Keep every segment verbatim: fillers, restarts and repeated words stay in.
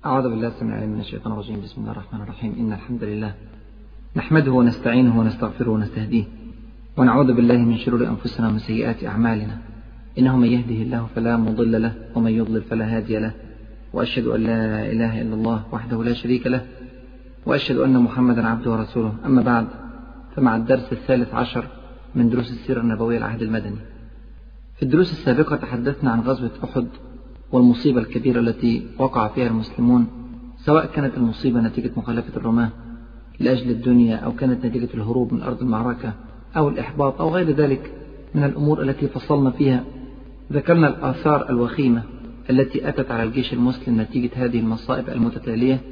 أعوذ بالله السميع العليم من الشيطان الرجيم. بسم الله الرحمن الرحيم. إن الحمد لله نحمده ونستعينه ونستغفره ونستهديه ونعوذ بالله من شرور أنفسنا ومن سيئات أعمالنا. إنه من يهده الله فلا مضل له ومن يضلل فلا هادي له، وأشهد أن لا إله إلا الله وحده لا شريك له، وأشهد أن محمدا عبده ورسوله. أما بعد، فمع الدرس الثالث عشر من دروس السيرة النبوية العهد المدني. في الدروس السابقة تحدثنا عن غزوة أحد والمصيبة الكبيرة التي وقع فيها المسلمون، سواء كانت المصيبة نتيجة مخالفة الرماة لأجل الدنيا، أو كانت نتيجة الهروب من أرض المعركة، أو الإحباط، أو غير ذلك من الأمور التي فصلنا فيها. ذكرنا الآثار الوخيمة التي أتت على الجيش المسلم نتيجة هذه المصائب المتتالية،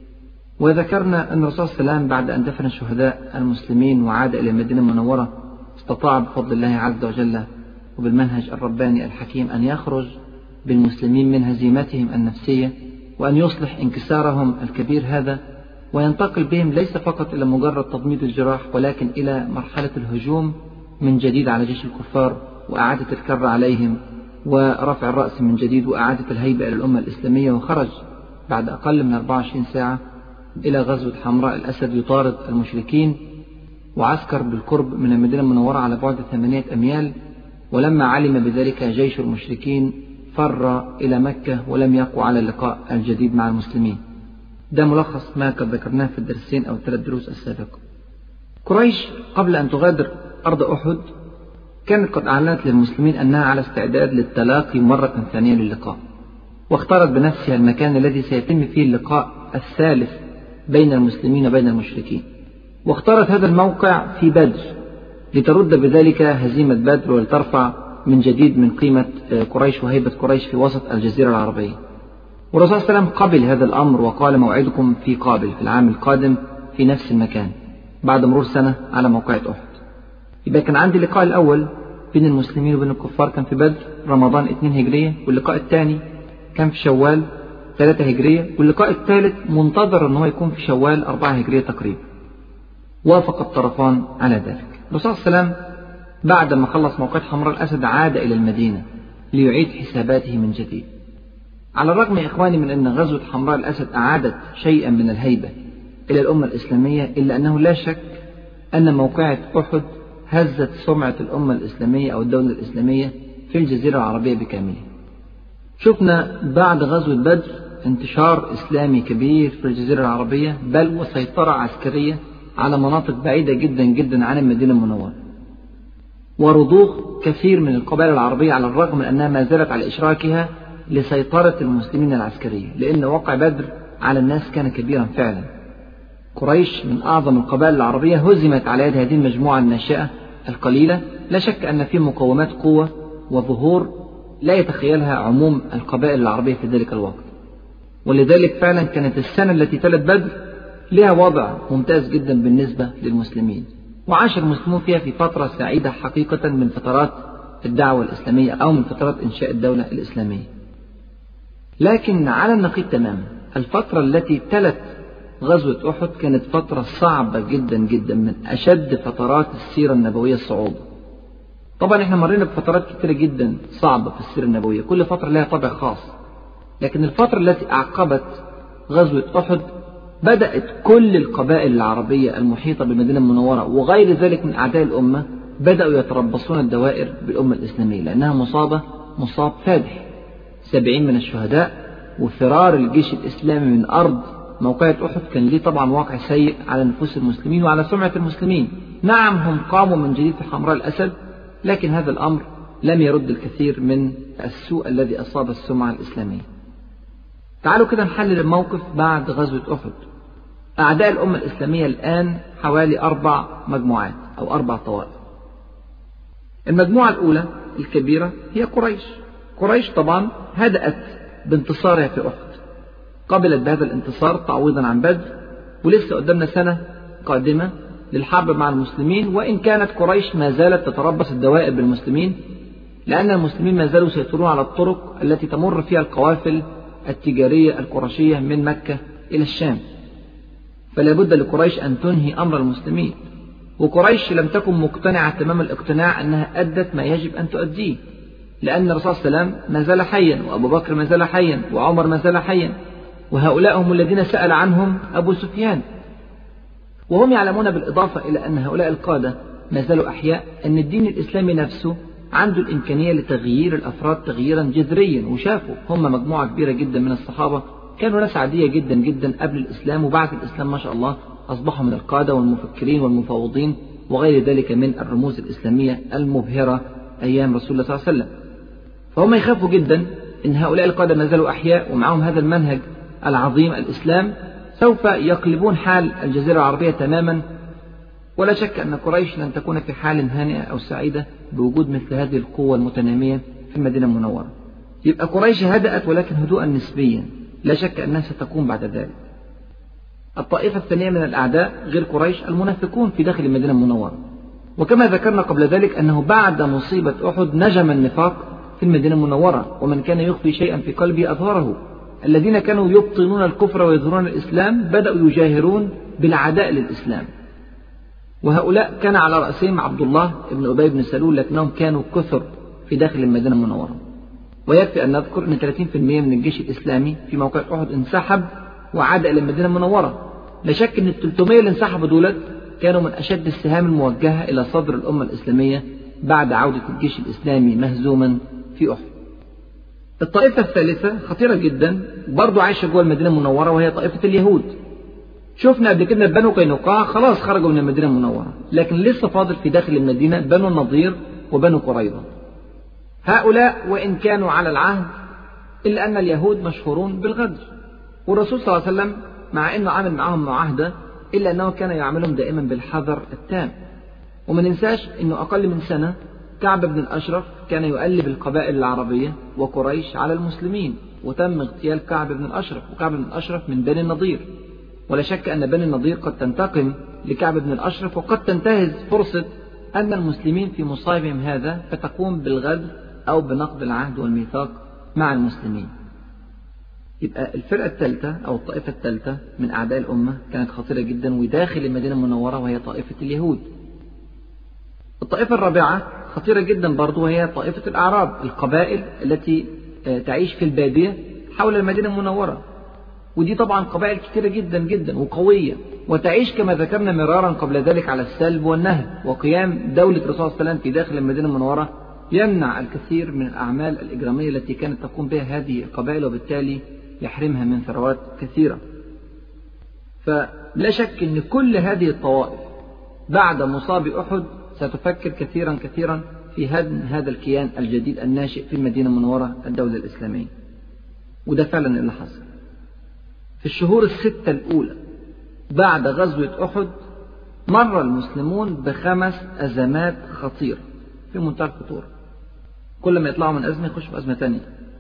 وذكرنا أن الرسول صلى الله عليه وسلم بعد أن دفن الشهداء المسلمين وعاد إلى المدينة المنورة استطاع بفضل الله عز وجل وبالمنهج الرباني الحكيم أن يخرج بالمسلمين من هزيمتهم النفسية، وأن يصلح انكسارهم الكبير هذا، وينتقل بهم ليس فقط إلى مجرد تضميد الجراح، ولكن إلى مرحلة الهجوم من جديد على جيش الكفار، وإعادة الكر عليهم، ورفع الرأس من جديد، وإعادة الهيبة إلى الأمة الإسلامية. وخرج بعد أقل من أربعة وعشرين ساعة إلى غزوة حمراء الأسد يطارد المشركين، وعسكر بالقرب من المدينة المنورة على بعد ثمانية أميال. ولما علم بذلك جيش المشركين فر إلى مكة ولم يقوا على اللقاء الجديد مع المسلمين. ده ملخص ما قد ذكرناه في الدرسين أو الثلاث دروس السابقة. قريش قبل أن تغادر أرض أحد كانت قد أعلنت للمسلمين أنها على استعداد للتلاقي مرة ثانية للقاء، واختارت بنفسها المكان الذي سيتم فيه اللقاء الثالث بين المسلمين وبين المشركين، واختارت هذا الموقع في بدر لترد بذلك هزيمة بدر، ولترفع من جديد من قيمة قريش وهيبة قريش في وسط الجزيرة العربية. والرسول صلى الله عليه وسلم قبل هذا الأمر وقال: موعدكم في قابل، في العام القادم في نفس المكان، بعد مرور سنة على موقعة أحد. يبقى كان عندي اللقاء الأول بين المسلمين وبين الكفار كان في بدر رمضان اثنين هجرية، واللقاء الثاني كان في شوال ثلاثة هجرية، واللقاء الثالث منتظر أنه يكون في شوال أربعة هجرية تقريبا. وافق الطرفان على ذلك. الرسول صلى الله عليه وسلم بعد ما خلص موقعة حمراء الأسد عاد إلى المدينة ليعيد حساباته من جديد. على الرغم يا إخواني من أن غزوة حمراء الأسد أعادت شيئا من الهيبة إلى الأمة الإسلامية، إلا أنه لا شك أن موقعة أحد هزت سمعة الأمة الإسلامية أو الدولة الإسلامية في الجزيرة العربية بكاملها. شفنا بعد غزوة بدر انتشار إسلامي كبير في الجزيرة العربية، بل وسيطرة عسكرية على مناطق بعيدة جدا جدا عن المدينة المنورة، ورضوخ كثير من القبائل العربية على الرغم من أنها ما زالت على إشراكها لسيطرة المسلمين العسكرية، لأن وقع بدر على الناس كان كبيرا فعلا. قريش من أعظم القبائل العربية هزمت على يد هذه المجموعة الناشئة القليلة. لا شك أن في مقومات قوة وظهور لا يتخيلها عموم القبائل العربية في ذلك الوقت، ولذلك فعلا كانت السنة التي تلت بدر لها وضع ممتاز جدا بالنسبة للمسلمين، وعاش المسلمون فيها في فترة سعيدة حقيقة من فترات الدعوة الإسلامية أو من فترات إنشاء الدولة الإسلامية. لكن على النقيض تماما، الفترة التي تلت غزوة أحد كانت فترة صعبة جدا جدا، من أشد فترات السيرة النبوية الصعوبة. طبعا احنا مرينا بفترات كثيرة جدا صعبة في السيرة النبوية، كل فترة لها طابع خاص، لكن الفترة التي أعقبت غزوة أحد بدأت كل القبائل العربية المحيطة بالمدينة المنورة وغير ذلك من أعداء الأمة بدأوا يتربصون الدوائر بالأمة الإسلامية، لأنها مصابة مصاب فادح، سبعين من الشهداء. وفرار الجيش الإسلامي من أرض موقعة أحد كان ليه طبعا واقع سيء على نفوس المسلمين وعلى سمعة المسلمين. نعم هم قاموا من جديد في حمراء الأسد، لكن هذا الأمر لم يرد الكثير من السوء الذي أصاب السمعة الإسلامية. تعالوا كده نحلل الموقف بعد غزوة أحد. أعداء الأمة الإسلامية الآن حوالي أربع مجموعات أو أربع طوائف. المجموعة الأولى الكبيرة هي قريش. قريش طبعا هدأت بانتصارها في أحد، قبلت بهذا الانتصار تعويضا عن بدر، ولسه قدامنا سنة قادمة للحرب مع المسلمين، وإن كانت قريش ما زالت تتربص الدوائر بالمسلمين، لأن المسلمين ما زالوا يسيطرون على الطرق التي تمر فيها القوافل التجارية القرشية من مكة إلى الشام، فلا بد لقريش أن تنهي أمر المسلمين. وقريش لم تكن مقتنعة تمام الاقتناع أنها أدت ما يجب أن تؤديه، لأن الرسول صلى الله عليه وسلم ما زال حيا، وأبو بكر ما زال حيا، وعمر ما زال حيا، وهؤلاء هم الذين سأل عنهم أبو سفيان. وهم يعلمون بالإضافة إلى أن هؤلاء القادة ما زالوا أحياء أن الدين الإسلامي نفسه عنده الإمكانية لتغيير الأفراد تغييرا جذريا. وشافوا هم مجموعة كبيرة جدا من الصحابة كانوا ناس عادية جدا جدا قبل الإسلام، وبعد الإسلام ما شاء الله أصبحوا من القادة والمفكرين والمفوضين وغير ذلك من الرموز الإسلامية المبهرة أيام رسول الله صلى الله عليه وسلم. فهم يخافوا جدا أن هؤلاء القادة ما زالوا أحياء ومعهم هذا المنهج العظيم الإسلام سوف يقلبون حال الجزيرة العربية تماما. ولا شك أن قريش لن تكون في حال هانئة أو سعيدة بوجود مثل هذه القوة المتنامية في المدينة المنورة. يبقى قريش هدأت ولكن هدوءا نسبيا، لا شك أنها ستقوم بعد ذلك. الطائفة الثانية من الأعداء غير قريش المنافقون في داخل المدينة المنورة. وكما ذكرنا قبل ذلك أنه بعد مصيبة أحد نجم النفاق في المدينة المنورة، ومن كان يخفي شيئا في قلبه أظهره. الذين كانوا يبطنون الكفر ويظهرون الإسلام بدأوا يجاهرون بالعداء للإسلام، وهؤلاء كان على رأسهم عبد الله بن أبي بن سلول، لكنهم كانوا كثر في داخل المدينة المنورة. ويكفي أن نذكر أن ثلاثين بالمئة من الجيش الإسلامي في موقع أحد انسحب وعاد إلى المدينة المنورة. لا شك أن الثلاثمئة اللي انسحبوا دولت كانوا من أشد السهام الموجهة إلى صدر الأمة الإسلامية بعد عودة الجيش الإسلامي مهزوما في أحد. الطائفة الثالثة خطيرة جدا برضو عايشة جوه المدينة المنورة، وهي طائفة اليهود. شفنا قبل كده بنو قينقاع خلاص خرجوا من المدينة المنورة، لكن لسه فاضل في داخل المدينة بنو النضير وبنو قريظة. هؤلاء وإن كانوا على العهد إلا أن اليهود مشهورون بالغدر، والرسول صلى الله عليه وسلم مع أنه عامل معهم معاهدة إلا أنه كان يعاملهم دائما بالحذر التام. وما ننساش أنه أقل من سنة كعب بن الأشرف كان يؤلب القبائل العربية وقريش على المسلمين، وتم اغتيال كعب بن الأشرف، وكعب بن الأشرف من بني النضير. ولا شك أن بني النضير قد تنتقم لكعب بن الأشرف، وقد تنتهز فرصة أن المسلمين في مصائبهم هذا فتقوم بالغدر أو بنقض العهد والميثاق مع المسلمين. يبقى الفرقة الثالثة أو الطائفة الثالثة من أعداء الأمة كانت خطيرة جدا وداخل المدينة المنورة، وهي طائفة اليهود. الطائفة الرابعة خطيرة جدا برضو، وهي طائفة الأعراب، القبائل التي تعيش في البادية حول المدينة المنورة. ودي طبعا قبائل كثيرة جدا جدا وقوية، وتعيش كما ذكرنا مرارا قبل ذلك على السلب والنهب. وقيام دولة الرسول صلى الله عليه وسلم في داخل المدينة المنورة يمنع الكثير من الأعمال الإجرامية التي كانت تقوم بها هذه القبائل، وبالتالي يحرمها من ثروات كثيرة. فلا شك أن كل هذه الطوائف بعد مصاب أحد ستفكر كثيرا كثيرا في هدم هذا الكيان الجديد الناشئ في المدينة المنورة الدولة الإسلامية. وده فعلا اللي حصل. في الشهور الستة الأولى بعد غزوة أحد مر المسلمون بخمس أزمات خطيرة في منتهى الخطورة. كل ما يطلعوا من أزمة يخشوا في أزمة تانية.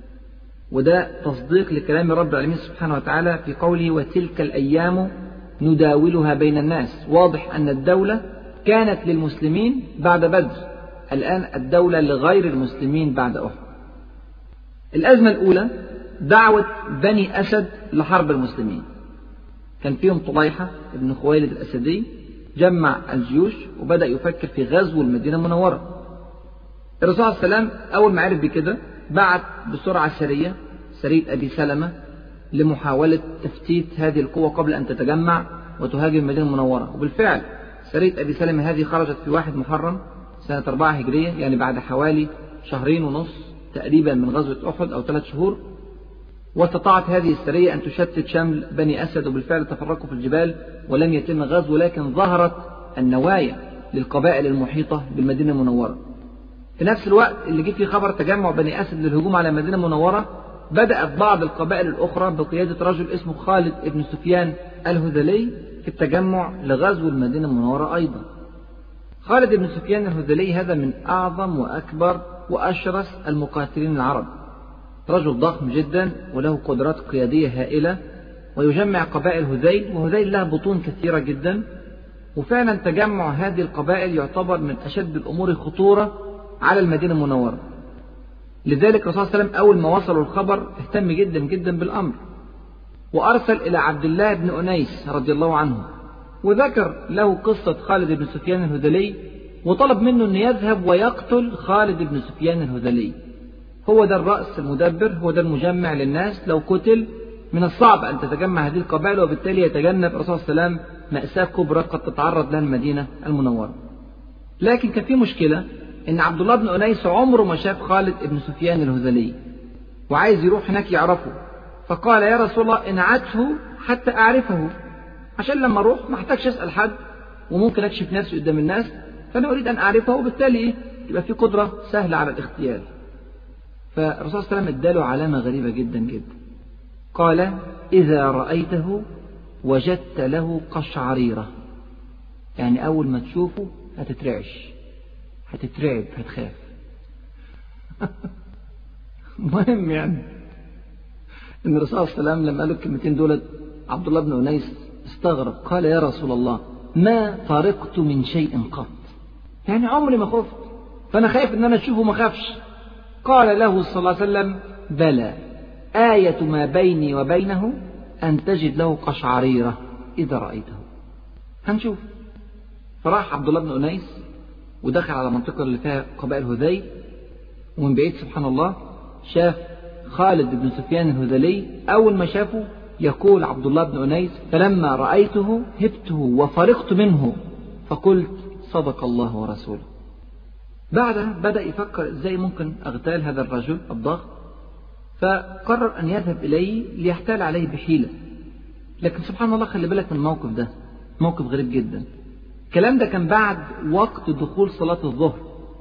وده تصديق لكلام رب العالمين سبحانه وتعالى في قوله وتلك الأيام نداولها بين الناس. واضح أن الدولة كانت للمسلمين بعد بدر، الآن الدولة لغير المسلمين بعد أحد. الأزمة الأولى دعوة بني أسد لحرب المسلمين. كان فيهم طليحة ابن خويلد الأسدي، جمع الجيوش وبدأ يفكر في غزو المدينة المنورة. الرسول صلى الله عليه وسلم أول ما عرف بكده بعت بسرعة سرية سرية أبي سلمة لمحاولة تفتيت هذه القوة قبل أن تتجمع وتهاجم المدينة المنورة. وبالفعل سرية أبي سلمة هذه خرجت في واحد محرم سنة أربعة هجرية، يعني بعد حوالي شهرين ونص تقريبا من غزوة أحد أو ثلاث شهور. واستطاعت هذه السرية أن تشتت شمل بني أسد، وبالفعل تفرقوا في الجبال ولم يتم غزو، لكن ظهرت النوايا للقبائل المحيطة بالمدينة المنورة. في نفس الوقت اللي جه فيه خبر تجمع بني أسد للهجوم على المدينة المنورة، بدأت بعض القبائل الأخرى بقيادة رجل اسمه خالد بن سفيان الهذلي في التجمع لغزو المدينة المنورة أيضا. خالد بن سفيان الهذلي هذا من أعظم وأكبر وأشرس المقاتلين العرب، رجل ضخم جدا وله قدرات قيادية هائلة، ويجمع قبائل هذيل، وهذيل لها بطون كثيرة جدا. وفعلا تجمع هذه القبائل يعتبر من أشد الأمور خطورة على المدينة المنورة. لذلك الرسول صلى الله عليه وسلم أول ما وصلوا الخبر اهتم جدا جدا بالأمر، وأرسل إلى عبد الله بن أنيس رضي الله عنه وذكر له قصة خالد بن سفيان الهذلي، وطلب منه أن يذهب ويقتل خالد بن سفيان الهذلي. هو ده الرأس المدبر، هو ده المجمع للناس، لو قتل من الصعب أن تتجمع هذه القبائل، وبالتالي يتجنب الرسول صلى الله عليه وسلم مأساة كبرى قد تتعرض لها المدينة المنورة. لكن كان في مشكلة، إن عبد الله بن أنيس عمره ما شاف خالد بن سفيان الهذلي، وعايز يروح هناك يعرفه، فقال يا رسول الله انعته حتى أعرفه، عشان لما أروح ما احتاجش أسأل حد وممكن أكشف نفسي قدام الناس، فأنا أريد أن أعرفه، وبالتالي يبقى في قدرة سهلة على الاغتيال. فالرسول صلى الله عليه وسلم اداله علامة غريبة جدا جدا، قال إذا رأيته وجدت له قشعريرة، يعني أول ما تشوفه هتترعش، هتترعب، هتخاف. مهم يعني إن الرسول صلى الله عليه وسلم لما قال الكلمتين دولت عبد الله بن أنيس استغرب، قال يا رسول الله ما طرقت من شيء قط، يعني عمري ما خفت، فأنا خايف إن أنا أشوفه ما خافش. قال له صلى الله عليه وسلم بلى، آية ما بيني وبينه أن تجد له قشعريرة إذا رأيته. هنشوف. فراح عبد الله بن أنيس ودخل على منطقة اللي فيها قبائل هذيل، ومن بعيد سبحان الله شاف خالد بن سفيان الهذلي. أول ما شافه يقول عبد الله بن أنيس فلما رأيته هبته وفرقت منه فقلت صدق الله ورسوله. بعدها بدأ يفكر إزاي ممكن أغتال هذا الرجل الضخم، فقرر أن يذهب إليه ليحتال عليه بحيلة. لكن سبحان الله خلي بالك من الموقف ده، موقف غريب جدا. الكلام ده كان بعد وقت دخول صلاة الظهر،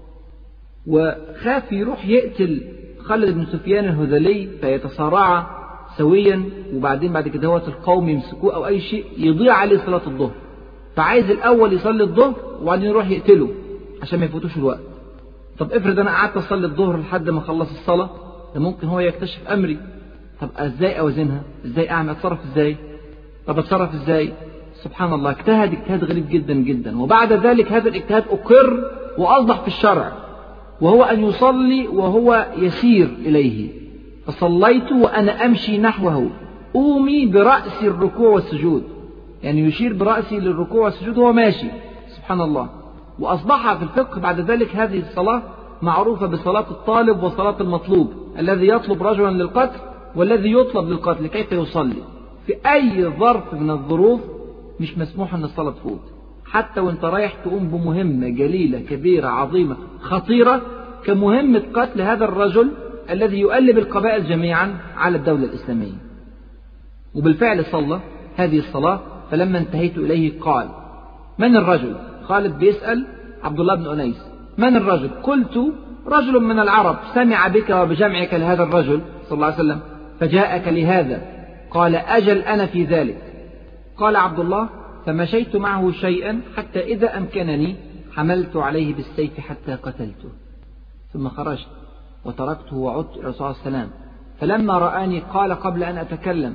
وخاف يروح يقتل خالد بن سفيان الهذلي فيتصارع سويا، وبعدين بعد كده هو القوم يمسكوه أو أي شيء يضيع عليه صلاة الظهر، فعايز الأول يصلي الظهر وبعدين يروح يقتله عشان ما يفوتوش الوقت. طب افرض أنا قعدت أصلي الظهر لحد ما أخلص الصلاة، ده ممكن هو يكتشف أمري. طب ازاي اوزنها؟ ازاي اعمل؟ اتصرف ازاي؟ طب اتصرف ازاي؟ سبحان الله اجتهد اجتهاد غريب جدا جدا. وبعد ذلك هذا الاجتهاد اقر واصبح في الشرع، وهو ان يصلي وهو يسير اليه. فصليت وانا امشي نحوه اومي برأسي الركوع والسجود، يعني يشير برأسي للركوع والسجود وهو ماشي. سبحان الله. واصبح في الفقه بعد ذلك هذه الصلاة معروفة بصلاة الطالب وصلاة المطلوب، الذي يطلب رجلا للقتل والذي يطلب للقتل، كيف يصلي في أي ظرف من الظروف. مش مسموح أن الصلاة تفوت، حتى وانت رايح تقوم بمهمة جليلة كبيرة عظيمة خطيرة كمهمة قتل هذا الرجل الذي يؤلب القبائل جميعا على الدولة الإسلامية. وبالفعل صلى هذه الصلاة. فلما انتهيت إليه قال من الرجل؟ خالد بيسأل عبد الله بن أنيس من الرجل؟ قلت رجل من العرب سمع بك وبجمعك لهذا الرجل صلى الله عليه وسلم فجاءك لهذا. قال أجل أنا في ذلك. قال عبد الله فمشيت معه شيئا حتى إذا أمكنني حملت عليه بالسيف حتى قتلته، ثم خرجت وتركته وعدت إلى صلى الله عليه وسلم. فلما رآني قال قبل أن أتكلم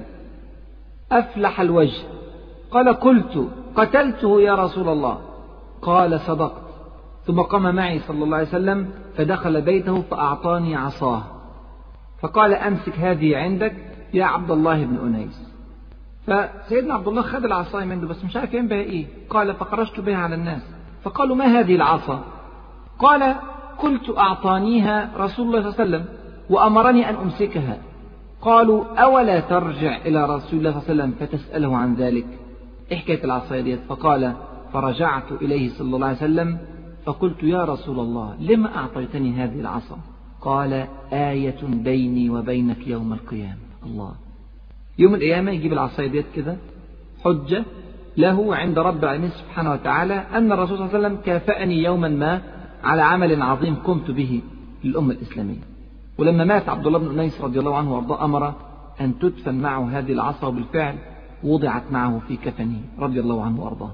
أفلح الوجه. قال قلت قتلته يا رسول الله. قال صدقت. ثم قام معي صلى الله عليه وسلم فدخل بيته فأعطاني عصاه فقال أمسك هذه عندك يا عبد الله بن أنيس. فسيدنا عبد الله خد العصاية منه بس مش عارف يعمل بها إيه. قال فخرجت بها على الناس فقالوا ما هذه العصا؟ قال قلت أعطانيها رسول الله صلى الله عليه وسلم وأمرني أن أمسكها. قالوا أولا ترجع إلى رسول الله صلى الله عليه وسلم فتسأله عن ذلك؟ إيه حكاية العصاية ديت؟ فقال فرجعت إليه صلى الله عليه وسلم فقلت يا رسول الله لما أعطيتني هذه العصا؟ قال آية بيني وبينك يوم القيامة. الله، يوم القيامة يجيب العصاية ديت كده حجة له عند رب العالمين سبحانه وتعالى أن الرسول صلى الله عليه وسلم كافأني يوما ما على عمل عظيم قمت به للأمة الإسلامية. ولما مات عبد الله بن أنيس رضي الله عنه وارضاه أمر أن تدفن معه هذه العصا، وبالفعل وضعت معه في كفنه رضي الله عنه وارضاه.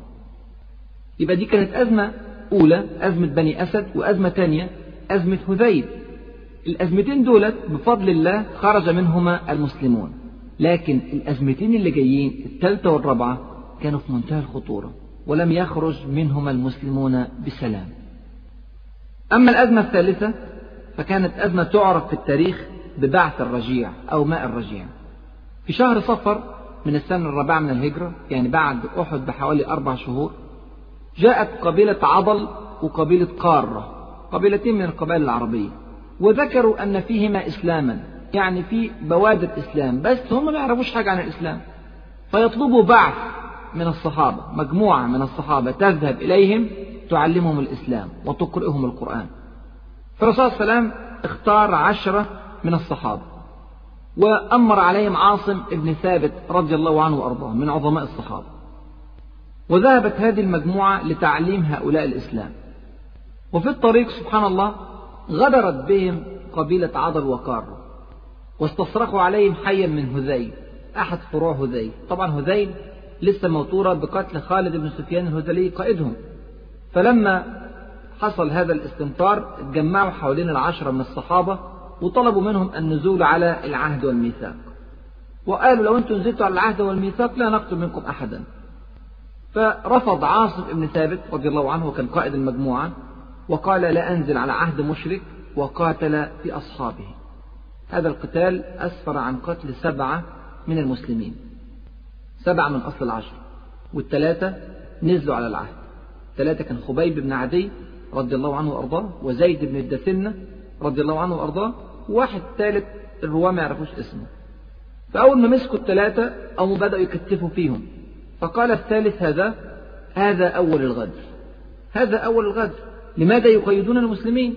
يبقى دي كانت أزمة أولى، أزمة بني أسد، وأزمة ثانية أزمة هذيل. الأزمتين دولت بفضل الله خرج منهما المسلمون، لكن الأزمتين اللي جايين الثالثة والرابعة كانوا في منتهى الخطورة ولم يخرج منهما المسلمون بسلام. أما الأزمة الثالثة فكانت أزمة تعرف في التاريخ ببعث الرجيع أو ماء الرجيع. في شهر صفر من السنة الرابعة من الهجرة، يعني بعد أحد بحوالي أربع شهور، جاءت قبيلة عضل وقبيلة قارة، قبيلتين من القبائل العربية، وذكروا أن فيهما إسلاما يعني في بوادر إسلام، بس هم ما يعرفوش حاجة عن الإسلام، فيطلبوا بعث من الصحابة، مجموعة من الصحابة تذهب إليهم تعلمهم الإسلام وتقرئهم القرآن. فالرسول صلى الله عليه وسلم اختار عشرة من الصحابة وأمر عليهم عاصم ابن ثابت رضي الله عنه وأرضاه من عظماء الصحابة، وذهبت هذه المجموعة لتعليم هؤلاء الإسلام. وفي الطريق سبحان الله غدرت بهم قبيلة عضل وقار، واستصرخوا عليهم حيا من هذيل أحد فروع هذيل. طبعا هذيل لسه موتورة بقتل خالد بن سفيان الهذلي قائدهم. فلما حصل هذا الاستنفار اتجمعوا حوالين العشرة من الصحابة وطلبوا منهم النزول على العهد والميثاق، وقالوا لو أنتم نزلتوا على العهد والميثاق لا نقتل منكم أحدا. فرفض عاصم بن ثابت رضي الله عنه وكان قائد المجموعة وقال لا أنزل على عهد مشرك، وقاتل في أصحابه. هذا القتال أسفر عن قتل سبعة من المسلمين، سبعة من أصل العشر، والثلاثة نزلوا على العهد. ثلاثة كان خبيب بن عدي رضي الله عنه وأرضاه، وزيد بن الدثنة رضي الله عنه وأرضاه، وواحد ثالث الرواة ما يعرفوش اسمه. فأول ما مسكوا الثلاثة أو بدأوا يكتفوا فيهم، فقال الثالث هذا هذا أول الغدر، هذا أول الغدر، لماذا يقيدون المسلمين؟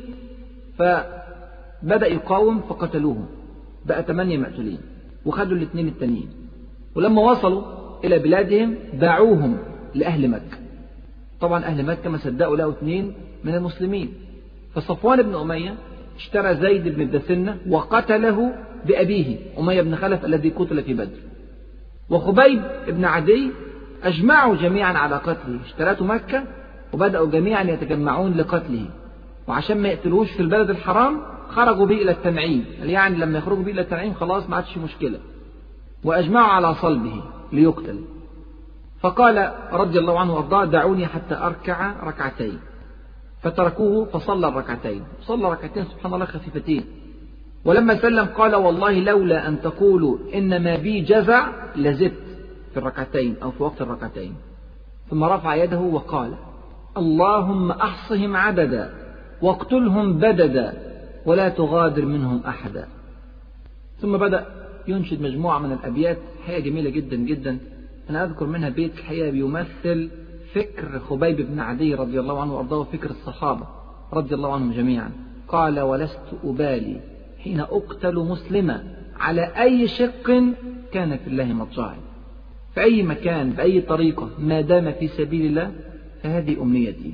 فبدأ يقاوم فقتلوه، بقى ثمانية مقتولين، وخدوا الاثنين التانيين. ولما وصلوا إلى بلادهم باعوهم لأهل مكة. طبعا أهل مكة ما صدقوا لقوا اثنين من المسلمين، فصفوان بن أمية اشترى زيد بن الدثنة وقتله بأبيه أمية بن خلف الذي قتل في بدر. وخبيب بن عدي أجمعوا جميعا على قتله، اشترته مكة وبدأوا جميعا يتجمعون لقتله، وعشان ما يقتلوش في البلد الحرام خرجوا به إلى التنعيم، يعني لما يخرجوا به إلى التنعيم خلاص ما عادش مشكلة، وأجمعوا على صلبه ليقتل. فقال رضي الله عنه وارضاه دعوني حتى أركع ركعتين، فتركوه فصلى الركعتين، صلى ركعتين سبحان الله خفيفتين. ولما سلم قال والله لولا أن تقولوا إنما بي جزع لزدت في الركعتين أو في وقت الركعتين. ثم رفع يده وقال اللهم أحصهم عددا واقتلهم بددا ولا تغادر منهم أحدا. ثم بدأ ينشد مجموعة من الأبيات حقيقة جميلة جدا جدا. أنا أذكر منها بيت الحقيقة بيمثل فكر خبيب بن عدي رضي الله عنه وأرضاه وفكر الصحابة رضي الله عنهم جميعا. قال ولست أبالي حين أقتل مسلما على أي شق كان في الله مضجعي، في أي مكان بأي طريقة ما دام في سبيل الله فهذه أمنيتي.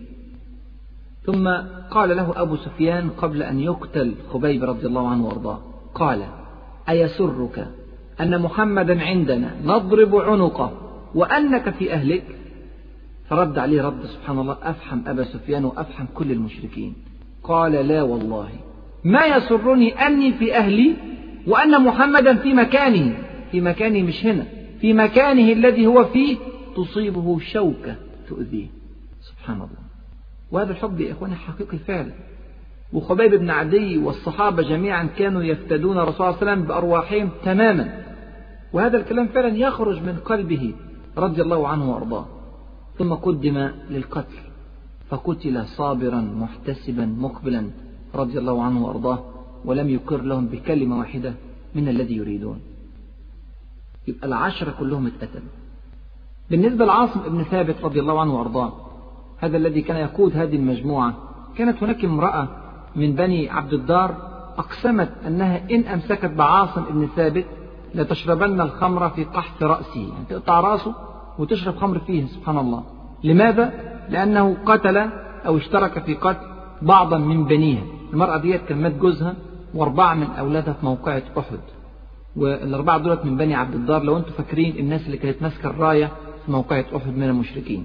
ثم قال له أبو سفيان قبل أن يقتل خبيب رضي الله عنه وأرضاه قال أيسرك أن محمدا عندنا نضرب عنقه وأنك في أهلك؟ فرد عليه رد سبحان الله أفحم أبا سفيان وأفحم كل المشركين. قال لا والله ما يسرني أني في أهلي وأن محمدا في مكانه، في مكانه مش هنا، في مكانه الذي هو فيه تصيبه شوكة تؤذيه. سبحان الله. وهذا الحب يا إخواني حقيقي فعلا. وخبيب بن عدي والصحابة جميعا كانوا يفتدون الرسول صلى الله عليه وسلم بأرواحهم تماما، وهذا الكلام فعلا يخرج من قلبه رضي الله عنه وأرضاه. ثم قدم للقتل فقتل صابرا محتسبا مقبلا رضي الله عنه وأرضاه، ولم يقر لهم بكلمة واحدة من الذي يريدون. يبقى العشرة كلهم اتقتلوا. بالنسبة لعاصم بن ثابت رضي الله عنه وأرضاه، هذا الذي كان يقود هذه المجموعة، كانت هناك امرأة من بني عبد الدار أقسمت أنها إن أمسكت بعاصم بن ثابت لتشربن الخمر في قحط رأسه، يعني تقطع رأسه وتشرب خمر فيه. سبحان الله. لماذا؟ لأنه قتل أو اشترك في قتل بعضا من بنيها. المرأة ديت كان مات جوزها وأربعة من أولادها في موقعة أحد، والأربعة دولت من بني عبد الدار، لو أنتم فاكرين الناس اللي كانت ماسكة الراية في موقعة أحد من المشركين.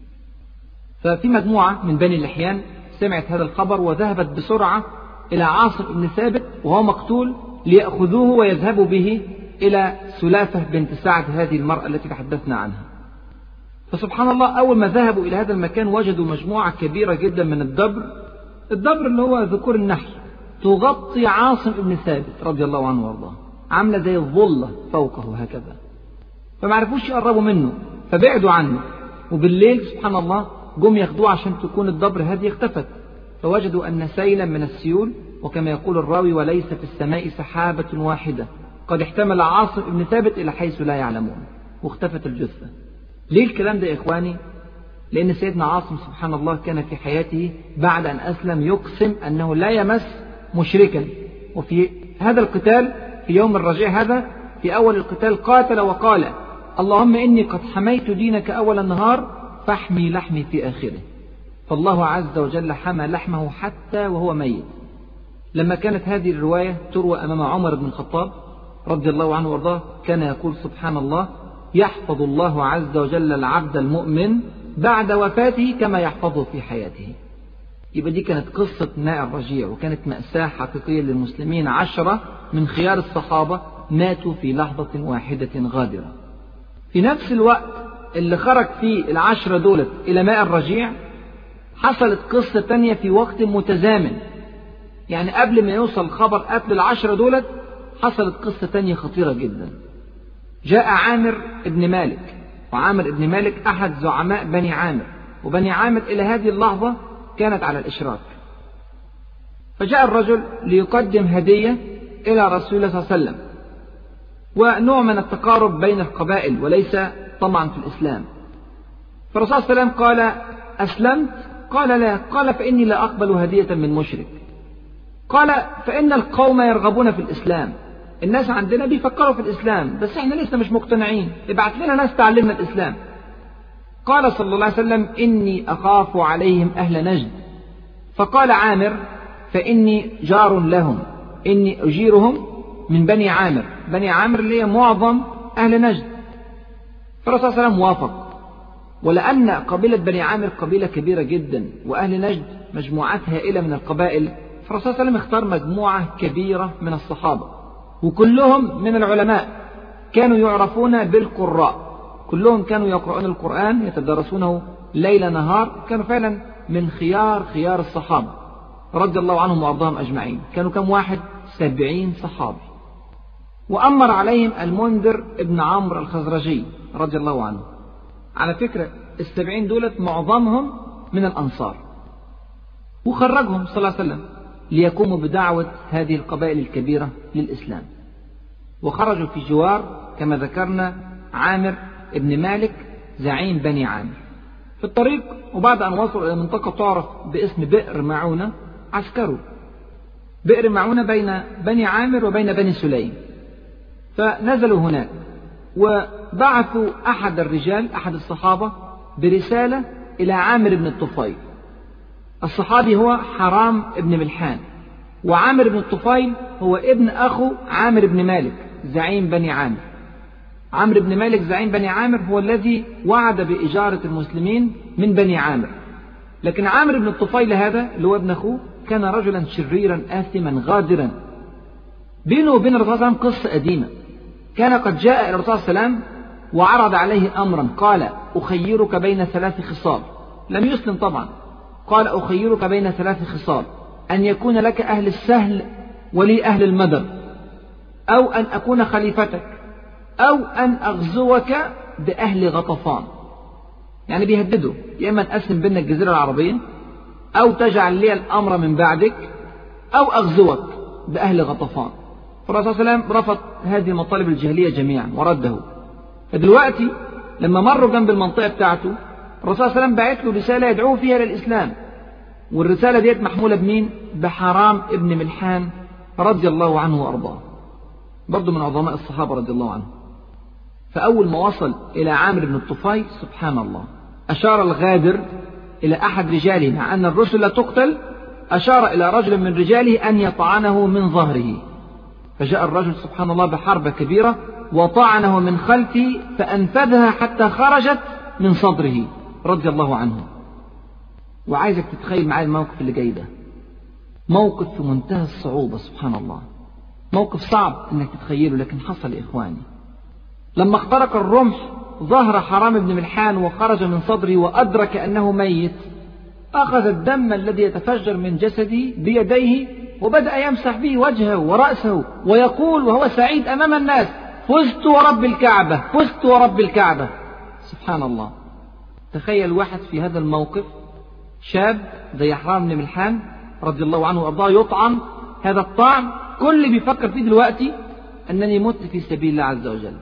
ففي مجموعة من بني اللحيان سمعت هذا الخبر وذهبت بسرعة إلى عاصم بن ثابت وهو مقتول ليأخذوه ويذهبوا به إلى سلافة بنت سعد هذه المرأة التي تحدثنا عنها. فسبحان الله أول ما ذهبوا إلى هذا المكان وجدوا مجموعة كبيرة جدا من الدبر، الدبر اللي هو ذكور النحل، تغطي عاصم بن ثابت رضي الله عنه وارضاه، عاملة زي الظلة فوقه هكذا، فما عرفوش يقربوا منه فبعدوا عنه. وبالليل سبحان الله جم ياخدوه عشان تكون الدبر هذه اختفت، فوجدوا أن سيلا من السيول وكما يقول الراوي وليس في السماء سحابة واحدة قد احتمل عاصم بن ثابت إلى حيث لا يعلمون، واختفت الجثة. ليه الكلام ده يا إخواني؟ لأن سيدنا عاصم سبحان الله كان في حياته بعد أن أسلم يقسم أنه لا يمس مشركا، وفي هذا القتال في يوم الرجيع هذا في أول القتال قاتل وقال اللهم إني قد حميت دينك أول النهار فاحمي لحمي في آخره. فالله عز وجل حمى لحمه حتى وهو ميت. لما كانت هذه الرواية تروى أمام عمر بن الخطاب رضي الله عنه وارضاه كان يقول سبحان الله يحفظ الله عز وجل العبد المؤمن بعد وفاته كما يحفظه في حياته. يبقى دي كانت قصة ماء الرجيع، وكانت مأساة حقيقية للمسلمين. عشرة من خيار الصحابة ماتوا في لحظة واحدة غادرة. في نفس الوقت اللي خرج فيه العشرة دولت إلى ماء الرجيع حصلت قصة تانية في وقت متزامن، يعني قبل ما يوصل خبر قتل العشرة دولت حصلت قصة تانية خطيرة جدا. جاء عامر ابن مالك، وعامر ابن مالك أحد زعماء بني عامر، وبني عامر إلى هذه اللحظة كانت على الإشراك. فجاء الرجل ليقدم هدية إلى رسول الله صلى الله عليه وسلم، ونوع من التقارب بين القبائل وليس طمعا في الإسلام. فالرسول صلى الله عليه وسلم قال أسلمت؟ قال لا. قال فإني لا أقبل هدية من مشرك. قال فإن القوم يرغبون في الإسلام، الناس عندنا بيفكروا في الإسلام بس احنا لسه مش مقتنعين، ابعت لنا ناس تعلمنا الإسلام. قال صلى الله عليه وسلم إني أخاف عليهم أهل نجد. فقال عامر فإني جار لهم، إني أجيرهم من بني عامر. بني عامر اللي هي معظم أهل نجد. فالرسول صلى الله عليه وسلم وافق، ولأن قبيلة بني عامر قبيلة كبيرة جدا وأهل نجد مجموعات هائلة من القبائل، فالرسول صلى الله عليه وسلم اختار مجموعة كبيرة من الصحابة، وكلهم من العلماء كانوا يعرفون بالقراء، كلهم كانوا يقرؤون القرآن يتدرسونه ليل نهار، كانوا فعلا من خيار خيار الصحابة رضي الله عنهم وأرضاهم أجمعين. كانوا كم واحد؟ سبعين صحابي. وأمر عليهم المنذر ابن عمرو الخزرجي رضي الله عنه. على فكرة السبعين دولت معظمهم من الأنصار، وخرجهم صلى الله عليه وسلم ليقوموا بدعوة هذه القبائل الكبيرة للإسلام. وخرجوا في جوار كما ذكرنا عامر ابن مالك زعيم بني عامر. في الطريق وبعد أن وصلوا إلى منطقة تعرف باسم بئر معونة عسكروا. بئر معونة بين بني عامر وبين بني سليم، فنزلوا هناك وبعثوا أحد الرجال أحد الصحابة برسالة إلى عامر بن الطفيل. الصحابي هو حرام ابن ملحان، وعامر بن الطفيل هو ابن أخو عامر بن مالك زعيم بني عامر. عامر بن مالك زعيم بني عامر هو الذي وعد بإجارة المسلمين من بني عامر، لكن عامر بن الطفيل هذا اللي هو ابن أخوه كان رجلا شريرا آثما غادرا. بينه وبين الرسول صلى الله عليه وسلم قصة قديمة. كان قد جاء إلى الرسول صلى الله عليه وسلم وعرض عليه أمرا، قال أخيرك بين ثلاث خصال. لم يسلم طبعا. قال أخيرك بين ثلاث خصال، أن يكون لك أهل السهل ولي أهل المدر، أو أن أكون خليفتك، أو أن أغزوك بأهل غطفان. يعني بيهدده، يا إما نقسم بين الجزيرة العربية، أو تجعل لي الأمر من بعدك، أو أغزوك بأهل غطفان. فالرسول صلى الله عليه وسلم رفض هذه المطالب الجاهلية جميعا ورده. فدلوقتي لما مروا جنب المنطقة بتاعته الرسول صلى الله عليه وسلم بعت له رسالة يدعوه فيها للإسلام، والرسالة ديت محمولة بمين؟ بحرام ابن ملحان رضي الله عنه وأرضاه، برضو من عظماء الصحابة رضي الله عنه. فأول ما وصل إلى عامر بن الطفيل سبحان الله أشار الغادر إلى أحد رجاله، مع أن الرسل لا تقتل، أشار إلى رجل من رجاله أن يطعنه من ظهره. فجاء الرجل سبحان الله بحربة كبيرة وطعنه من خلفه فأنفذها حتى خرجت من صدره رضي الله عنه. وعايزك تتخيل معايا الموقف اللي جاي ده، موقف في منتهى الصعوبة سبحان الله، موقف صعب انك تتخيله لكن حصل يا إخواني. لما اخترق الرمح ظهر حرام بن ملحان وخرج من صدره وأدرك أنه ميت، أخذ الدم الذي يتفجر من جسده بيديه وبدأ يمسح به وجهه ورأسه ويقول وهو سعيد أمام الناس فزت ورب الكعبة، فزت ورب الكعبة. سبحان الله. تخيل واحد في هذا الموقف، شاب زي حرام بن ملحان رضي الله عنه وأرضاه يطعن هذا الطعن كل اللي بيفكر فيه دلوقتي أنني مت في سبيل الله عز وجل،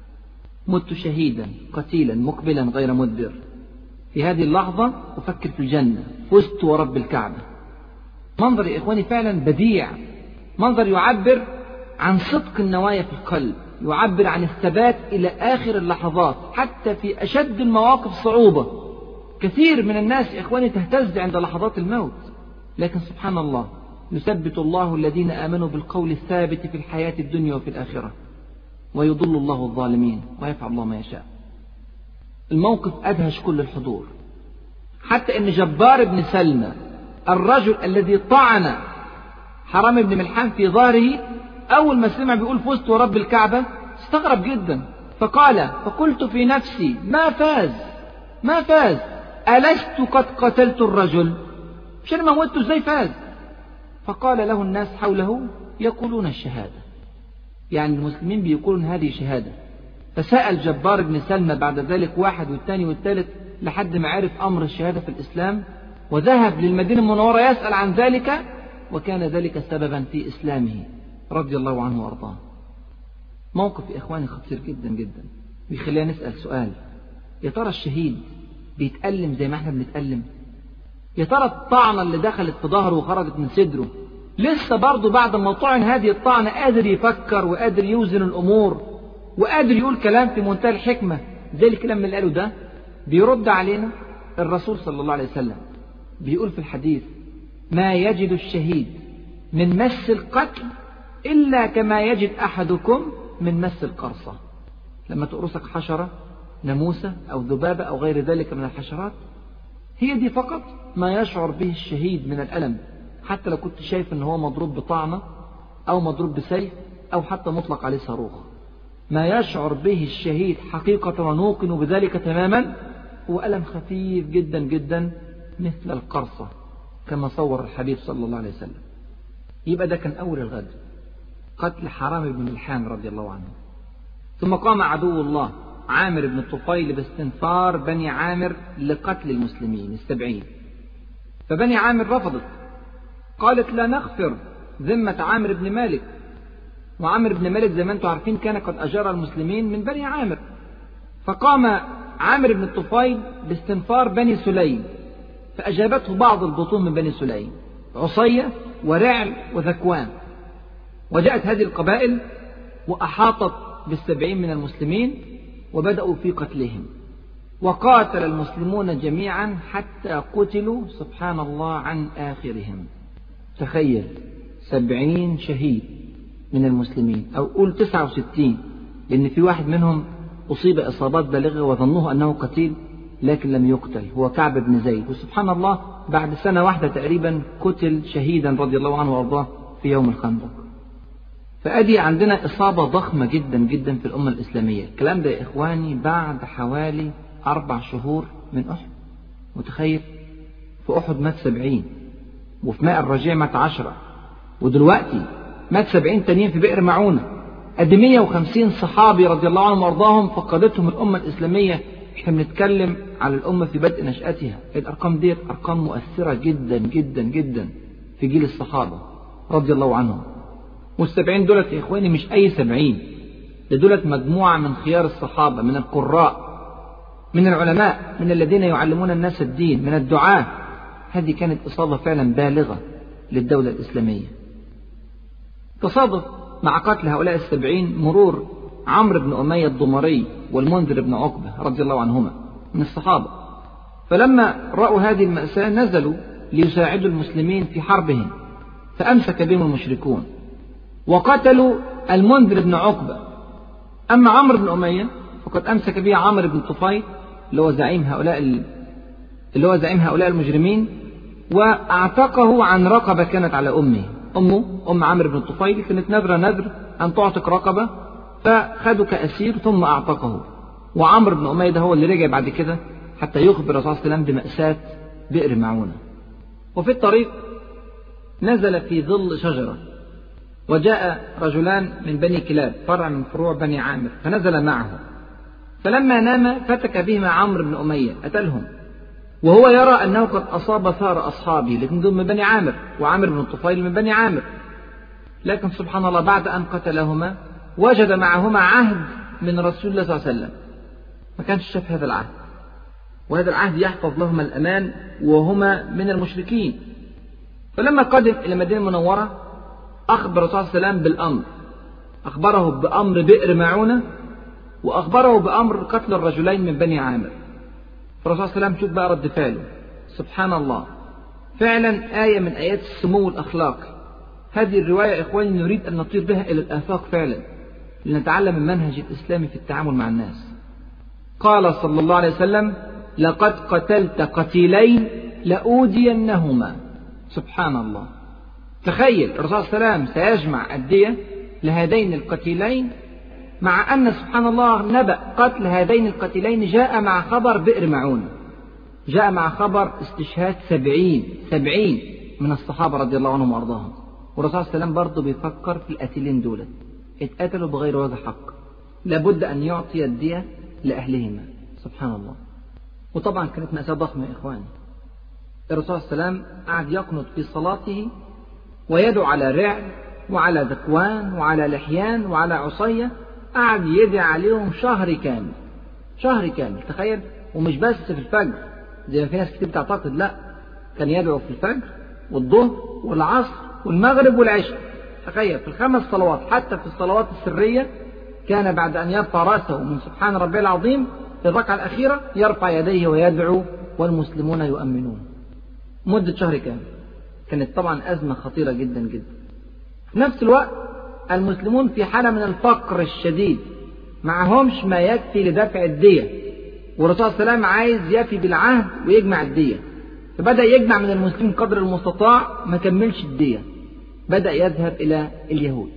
مت شهيدا قتيلا مقبلا غير مدبر، في هذه اللحظة أفكر في الجنة، فزت ورب الكعبة. منظر يا إخواني فعلا بديع، منظر يعبر عن صدق النوايا في القلب، يعبر عن الثبات إلى آخر اللحظات حتى في أشد المواقف صعوبة. كثير من الناس يا إخواني تهتز عند لحظات الموت، لكن سبحان الله يثبت الله الذين آمنوا بالقول الثابت في الحياة الدنيا وفي الآخرة، ويضل الله الظالمين ويفعل الله ما يشاء. الموقف أدهش كل الحضور، حتى أن جبار بن سلمى الرجل الذي طعن حرام بن ملحان في ظهره أول ما سمع بيقول فزت ورب الكعبة استغرب جدا، فقال فقلت في نفسي ما فاز ما فاز ألست قد قتلت الرجل؟ مش أنا موته ازاي فاز؟ فقال له الناس حوله يقولون الشهادة، يعني المسلمين بيقولون هذه شهادة. فسأل جبار بن سلمى بعد ذلك واحد والثاني والثالث لحد ما عرف أمر الشهادة في الإسلام، وذهب للمدينة المنورة يسأل عن ذلك، وكان ذلك سببا في إسلامه رضي الله عنه وأرضاه. موقف يا إخواني خطير جدا جدا، بيخلينا نسأل سؤال: يا ترى الشهيد بيتألم زي ما احنا بنتألم؟ يا ترى الطعنة اللي دخلت في ظهره وخرجت من صدره لسه برضه بعد ما طعن هذه الطعنة قادر يفكر وقادر يوزن الأمور وقادر يقول كلام في منتهى الحكمة زي الكلام اللي قاله ده؟ بيرد علينا الرسول صلى الله عليه وسلم بيقول في الحديث: ما يجد الشهيد من مس القتل إلا كما يجد أحدكم من مس القرصة. لما تقرصك حشرة، ناموسة أو ذبابة أو غير ذلك من الحشرات، هي دي فقط ما يشعر به الشهيد من الألم، حتى لو كنت شايف أنه هو مضروب بطعنة أو مضروب بسيف أو حتى مطلق عليه صاروخ. ما يشعر به الشهيد حقيقة ونوقن بذلك تماما هو ألم خفيف جدا جدا مثل القرصة كما صور الحبيب صلى الله عليه وسلم. يبقى ده كان أول الغد، قتل حرام بن ملحان رضي الله عنه. ثم قام عدو الله عامر بن الطفيل باستنفار بني عامر لقتل المسلمين السبعين، فبني عامر رفضت، قالت لا نغفر ذمة عامر بن مالك، وعامر بن مالك زي ما انتم عارفين كان قد أجار المسلمين من بني عامر. فقام عامر بن الطفيل باستنفار بني سليم، فأجابته بعض البطون من بني سليم، عصية ورعل وذكوان، وجاءت هذه القبائل وأحاطت بالسبعين من المسلمين وبدأوا في قتلهم، وقاتل المسلمون جميعا حتى قتلوا سبحان الله عن آخرهم. تخيل سبعين شهيد من المسلمين، أو قول تسعة وستين، لأن في واحد منهم أصيب إصابات بالغة وظنوه أنه قتيل لكن لم يقتل، هو كعب بن زيد، وسبحان الله بعد سنة واحدة تقريبا قتل شهيدا رضي الله عنه وأرضاه في يوم الخندق. فأدي عندنا إصابة ضخمة جدا جدا في الأمة الإسلامية. الكلام ده يا إخواني بعد حوالي أربع شهور من أحد. متخيل؟ في أحد مات سبعين، وفي ماء الرجيع مات عشرة، ودلوقتي مات سبعين تانيين في بئر معونة. قد مية وخمسين صحابي رضي الله عنهم وارضاهم فقدتهم الأمة الإسلامية. احنا بنتكلم على الأمة في بدء نشأتها. الأرقام دي أرقام مؤثرة جدا جدا جدا في جيل الصحابة رضي الله عنهم. والسبعين دولت يا إخواني مش أي سبعين، دولت مجموعة من خيار الصحابة، من القراء، من العلماء، من الذين يعلمون الناس الدين، من الدعاة. هذه كانت إصابة فعلا بالغة للدولة الإسلامية. تصادف مع قتل هؤلاء السبعين مرور عمرو بن أمية الضمري والمنذر بن عقبة رضي الله عنهما من الصحابة، فلما رأوا هذه المأساة نزلوا ليساعدوا المسلمين في حربهم، فأمسك بهم المشركون وقتلوا المنذر بن عقبة. أما عمرو بن أمية فقد أمسك به عمرو بن طفيل اللي هو زعيم هؤلاء اللي هو زعيم هؤلاء المجرمين، وأعتقه عن رقبة كانت على أمه. أمه أم عمرو بن الطفيل كانت نذرة نذر أن تعتق رقبة، فخدوا كأسير ثم أعتقه. وعمرو بن أمية ده هو اللي رجع بعد كده حتى يخبر الرسول صلى الله عليه وسلم بمأساة بئر معونة. وفي الطريق نزل في ظل شجرة، وجاء رجلان من بني كلاب فرع من فروع بني عامر فنزل معه، فلما نام فتك بهما عمرو بن أمية أتلهم، وهو يرى أنه قد أصاب ثار أصحابه، لكن دول من بني عامر وعامر بن الطفيل من بني عامر. لكن سبحان الله بعد أن قتلهما وجد معهما عهد من رسول الله صلى الله عليه وسلم، ما كانش شاف هذا العهد، وهذا العهد يحفظ لهما الأمان وهما من المشركين. فلما قدم إلى المدينة المنورة أخبر الرسول صلى الله عليه وسلم بالأمر، أخبره بأمر بئر معونة، وأخبره بأمر قتل الرجلين من بني عامر. فالرسول صلى الله عليه وسلم شوف بقى رد فعله، سبحان الله، فعلا آية من آيات السمو الأخلاقي. هذه الرواية يا إخواني نريد أن نطير بها إلى الآفاق فعلا، لنتعلم المنهج الإسلامي في التعامل مع الناس. قال صلى الله عليه وسلم: لقد قتلت قتيلين لأودينهما. سبحان الله، تخيل الرسول صلى الله عليه وسلم سيجمع الدية لهذين القتيلين، مع أن سبحان الله نبأ قتل هذين القتيلين جاء مع خبر بئر معونة، جاء مع خبر استشهاد سبعين سبعين من الصحابة رضي الله عنهم وأرضاهم. والرسول صلى الله عليه وسلم برضه بيفكر في القتيلين دول اتقتلوا بغير وجه حق، لابد أن يعطي الدية لأهلهما. سبحان الله. وطبعا كانت مأساة ضخمة يا إخواني. الرسول صلى الله عليه وسلم قعد يقنط في صلاته ويدعو على رعل وعلى ذكوان وعلى لحيان وعلى عصية، قعد يدعي عليهم شهر كامل، شهر كامل تخيل. ومش بس في الفجر زي ما في ناس كتير بتعتقد، لا، كان يدعو في الفجر والظهر والعصر والمغرب والعشاء. تخيل في الخمس صلوات، حتى في الصلوات السرية كان بعد أن يرفع رأسه من سبحان ربي العظيم في الركعة الأخيرة يرفع يديه ويدعو والمسلمون يؤمنون مدة شهر كامل. كانت طبعا أزمة خطيرة جدا جدا. في نفس الوقت المسلمون في حالة من الفقر الشديد، معهمش ما يكفي لدفع الدية، والرسول صلى الله عليه وسلم عايز يفي بالعهد ويجمع الدية، فبدأ يجمع من المسلمين قدر المستطاع، ما كملش الدية، بدأ يذهب إلى اليهود.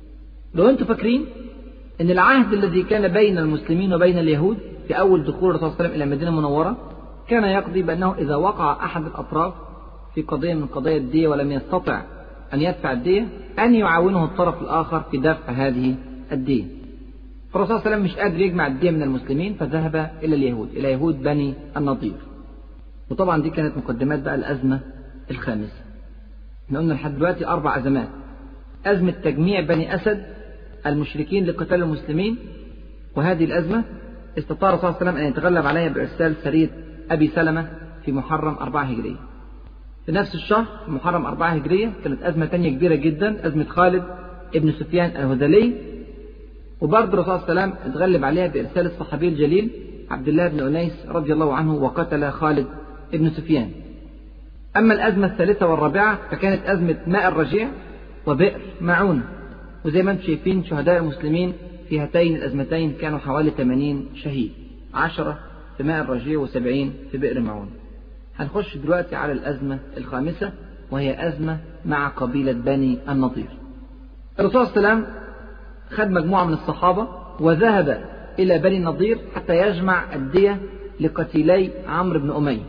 لو أنتم فاكرين أن العهد الذي كان بين المسلمين وبين اليهود في أول دخول الرسول صلى الله عليه وسلم إلى المدينة المنورة كان يقضي بأنه إذا وقع أحد الأطراف في قضية من قضايا الدية ولم يستطع أن يدفع الدية أن يعاونه الطرف الآخر في دفع هذه الدية. فالرسول صلى الله عليه وسلم مش قادر يجمع الدية من المسلمين، فذهب إلى اليهود، إلى يهود بني النضير. وطبعا دي كانت مقدمات بقى الأزمة الخامسة. احنا قلنا لحد دلوقتي أربع أزمات: أزمة تجميع بني أسد المشركين لقتال المسلمين، وهذه الأزمة استطاع الرسول صلى الله عليه وسلم أن يتغلب عليها بإرسال سرية أبي سلمة في محرم أربعة هجرية. في نفس الشهر في محرم أربعة هجرية كانت أزمة تانية كبيرة جدا، أزمة خالد ابن سفيان الهذلي، وبرضه الرسول صلى الله عليه وسلم اتغلب عليها بإرسال الصحابي الجليل عبد الله بن أنيس رضي الله عنه وقتل خالد ابن سفيان. أما الأزمة الثالثة والرابعة فكانت أزمة ماء الرجيع وبئر معونة، وزي ما انتم شايفين شهداء المسلمين في هاتين الأزمتين كانوا حوالي ثمانين شهيد، عشرة في ماء الرجيع وسبعين في بئر معونة. هنخش دلوقتي على الأزمة الخامسة، وهي أزمة مع قبيلة بني النضير. الرسول صلى الله عليه وسلم خد مجموعة من الصحابة وذهب إلى بني النضير حتى يجمع الدية لقتيلي عمرو بن أمية.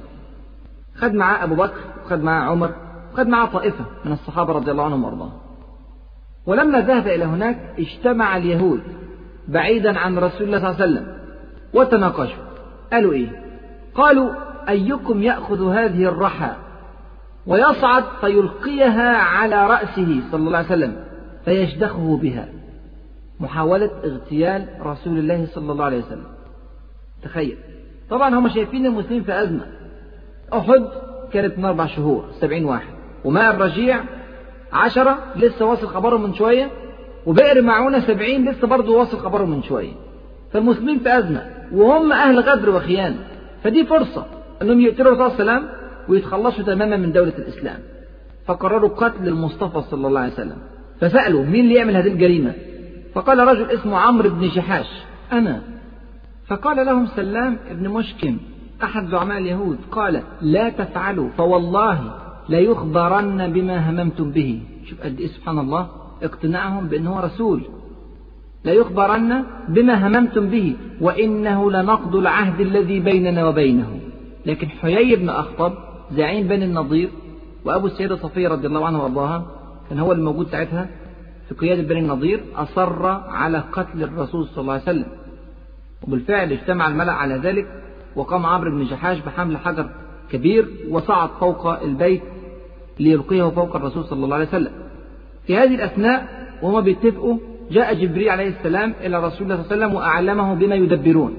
خد معاه أبو بكر وخد معاه عمر وخد معاه طائفة من الصحابة رضي الله عنهم وارضاهم. ولما ذهب إلى هناك اجتمع اليهود بعيدا عن رسول الله صلى الله عليه وسلم وتناقشوا. قالوا إيه؟ قالوا: أيكم يأخذ هذه الرحى ويصعد فيلقيها على رأسه صلى الله عليه وسلم فيشدخه بها، محاولة اغتيال رسول الله صلى الله عليه وسلم. تخيل، طبعا هم شايفين المسلمين في أزمة. أحد كانت من أربع شهور سبعين واحد، وماء الرجيع عشرة لسه واصل خبرهم من شوية، وبئر معونة سبعين لسه برضه واصل خبرهم من شوية. فالمسلمين في أزمة وهم أهل غدر وخيانة، فدي فرصة أنهم يقتلوا الرسول صلى الله عليه وسلم ويتخلصوا تماما من دولة الإسلام. فقرروا قتل المصطفى صلى الله عليه وسلم. فسألوا مين اللي يعمل هذه الجريمة؟ فقال رجل اسمه عمرو بن جحاش: أنا. فقال لهم سلام بن مشكم أحد زعماء اليهود، قال: لا تفعلوا فوالله لا يخبرن بما هممتم به. شوف قد إيه سبحان الله اقتناعهم بأنه رسول. لا يخبرن بما هممتم به وإنه لنقض العهد الذي بيننا وبينه. لكن حيي بن أخطب زعيم بني النضير وأبو السيدة صفية رضي الله عنه وارضاها كان هو الموجود ساعتها في قيادة بني النضير، أصر على قتل الرسول صلى الله عليه وسلم. وبالفعل اجتمع الملأ على ذلك، وقام عمرو بن جحاش بحمل حجر كبير وصعد فوق البيت ليلقيه فوق الرسول صلى الله عليه وسلم. في هذه الأثناء وهما بيتفقوا جاء جبريل عليه السلام إلى رسول الله صلى الله عليه وسلم وأعلمه بما يدبرون.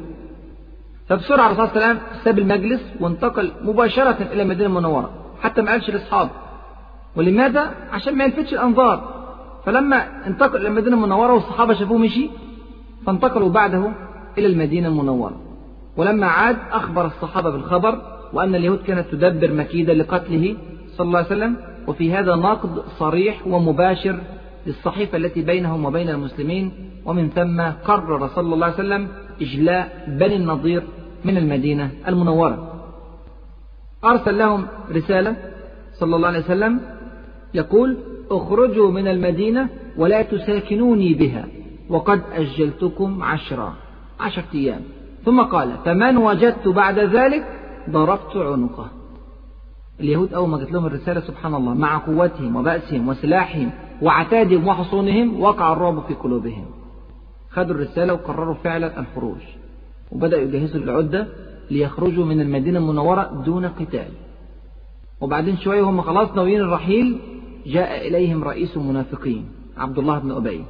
فبسرعة الرسول صلى الله عليه وسلم ساب المجلس وانتقل مباشرة إلى المدينة المنورة، حتى ما قالش لأصحابه. ولماذا؟ عشان ما يلفتش الأنظار. فلما انتقل إلى المدينة المنورة والصحابة شافوه مشي، فانتقلوا بعده إلى المدينة المنورة. ولما عاد أخبر الصحابة بالخبر، وأن اليهود كانت تدبر مكيدة لقتله صلى الله عليه وسلم. وفي هذا نقد صريح ومباشر للصحيفة التي بينهم وبين المسلمين، ومن ثم قرر صلى الله عليه وسلم إجلاء بني النضير من المدينة المنورة. أرسل لهم رسالة صلى الله عليه وسلم يقول: اخرجوا من المدينة ولا تساكنوني بها، وقد أجلتكم عشرة عشرة أيام. ثم قال: فمن وجدت بعد ذلك ضربت عنقه. اليهود أول ما جت لهم الرسالة سبحان الله مع قوتهم وبأسهم وسلاحهم وعتادهم وحصونهم وقع الرعب في قلوبهم. خدوا الرسالة وقرروا فعلا الخروج، وبدأوا يجهزوا العدة ليخرجوا من المدينة المنورة دون قتال. وبعدين شوية هم خلاص ناويين الرحيل، جاء إليهم رئيس المنافقين عبد الله بن أبي،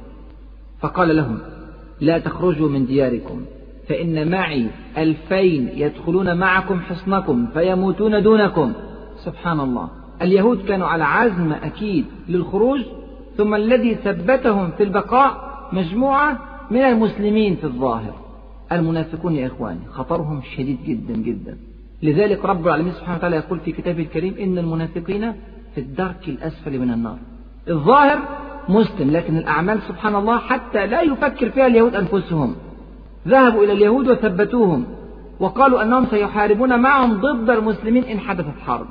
فقال لهم: لا تخرجوا من دياركم، فإن معي ألفين يدخلون معكم حصنكم فيموتون دونكم. سبحان الله، اليهود كانوا على عزم أكيد للخروج، ثم الذي ثبتهم في البقاء مجموعة من المسلمين في الظاهر. المنافقون يا إخواني خطرهم شديد جدا جدا. لذلك رب العالمين سبحانه وتعالى يقول في كتابه الكريم: إن المنافقين في الدرك الأسفل من النار. الظاهر مسلم، لكن الأعمال سبحان الله حتى لا يفكر فيها اليهود أنفسهم. ذهبوا إلى اليهود وثبتوهم وقالوا أنهم سيحاربون معهم ضد المسلمين إن حدثت حرب.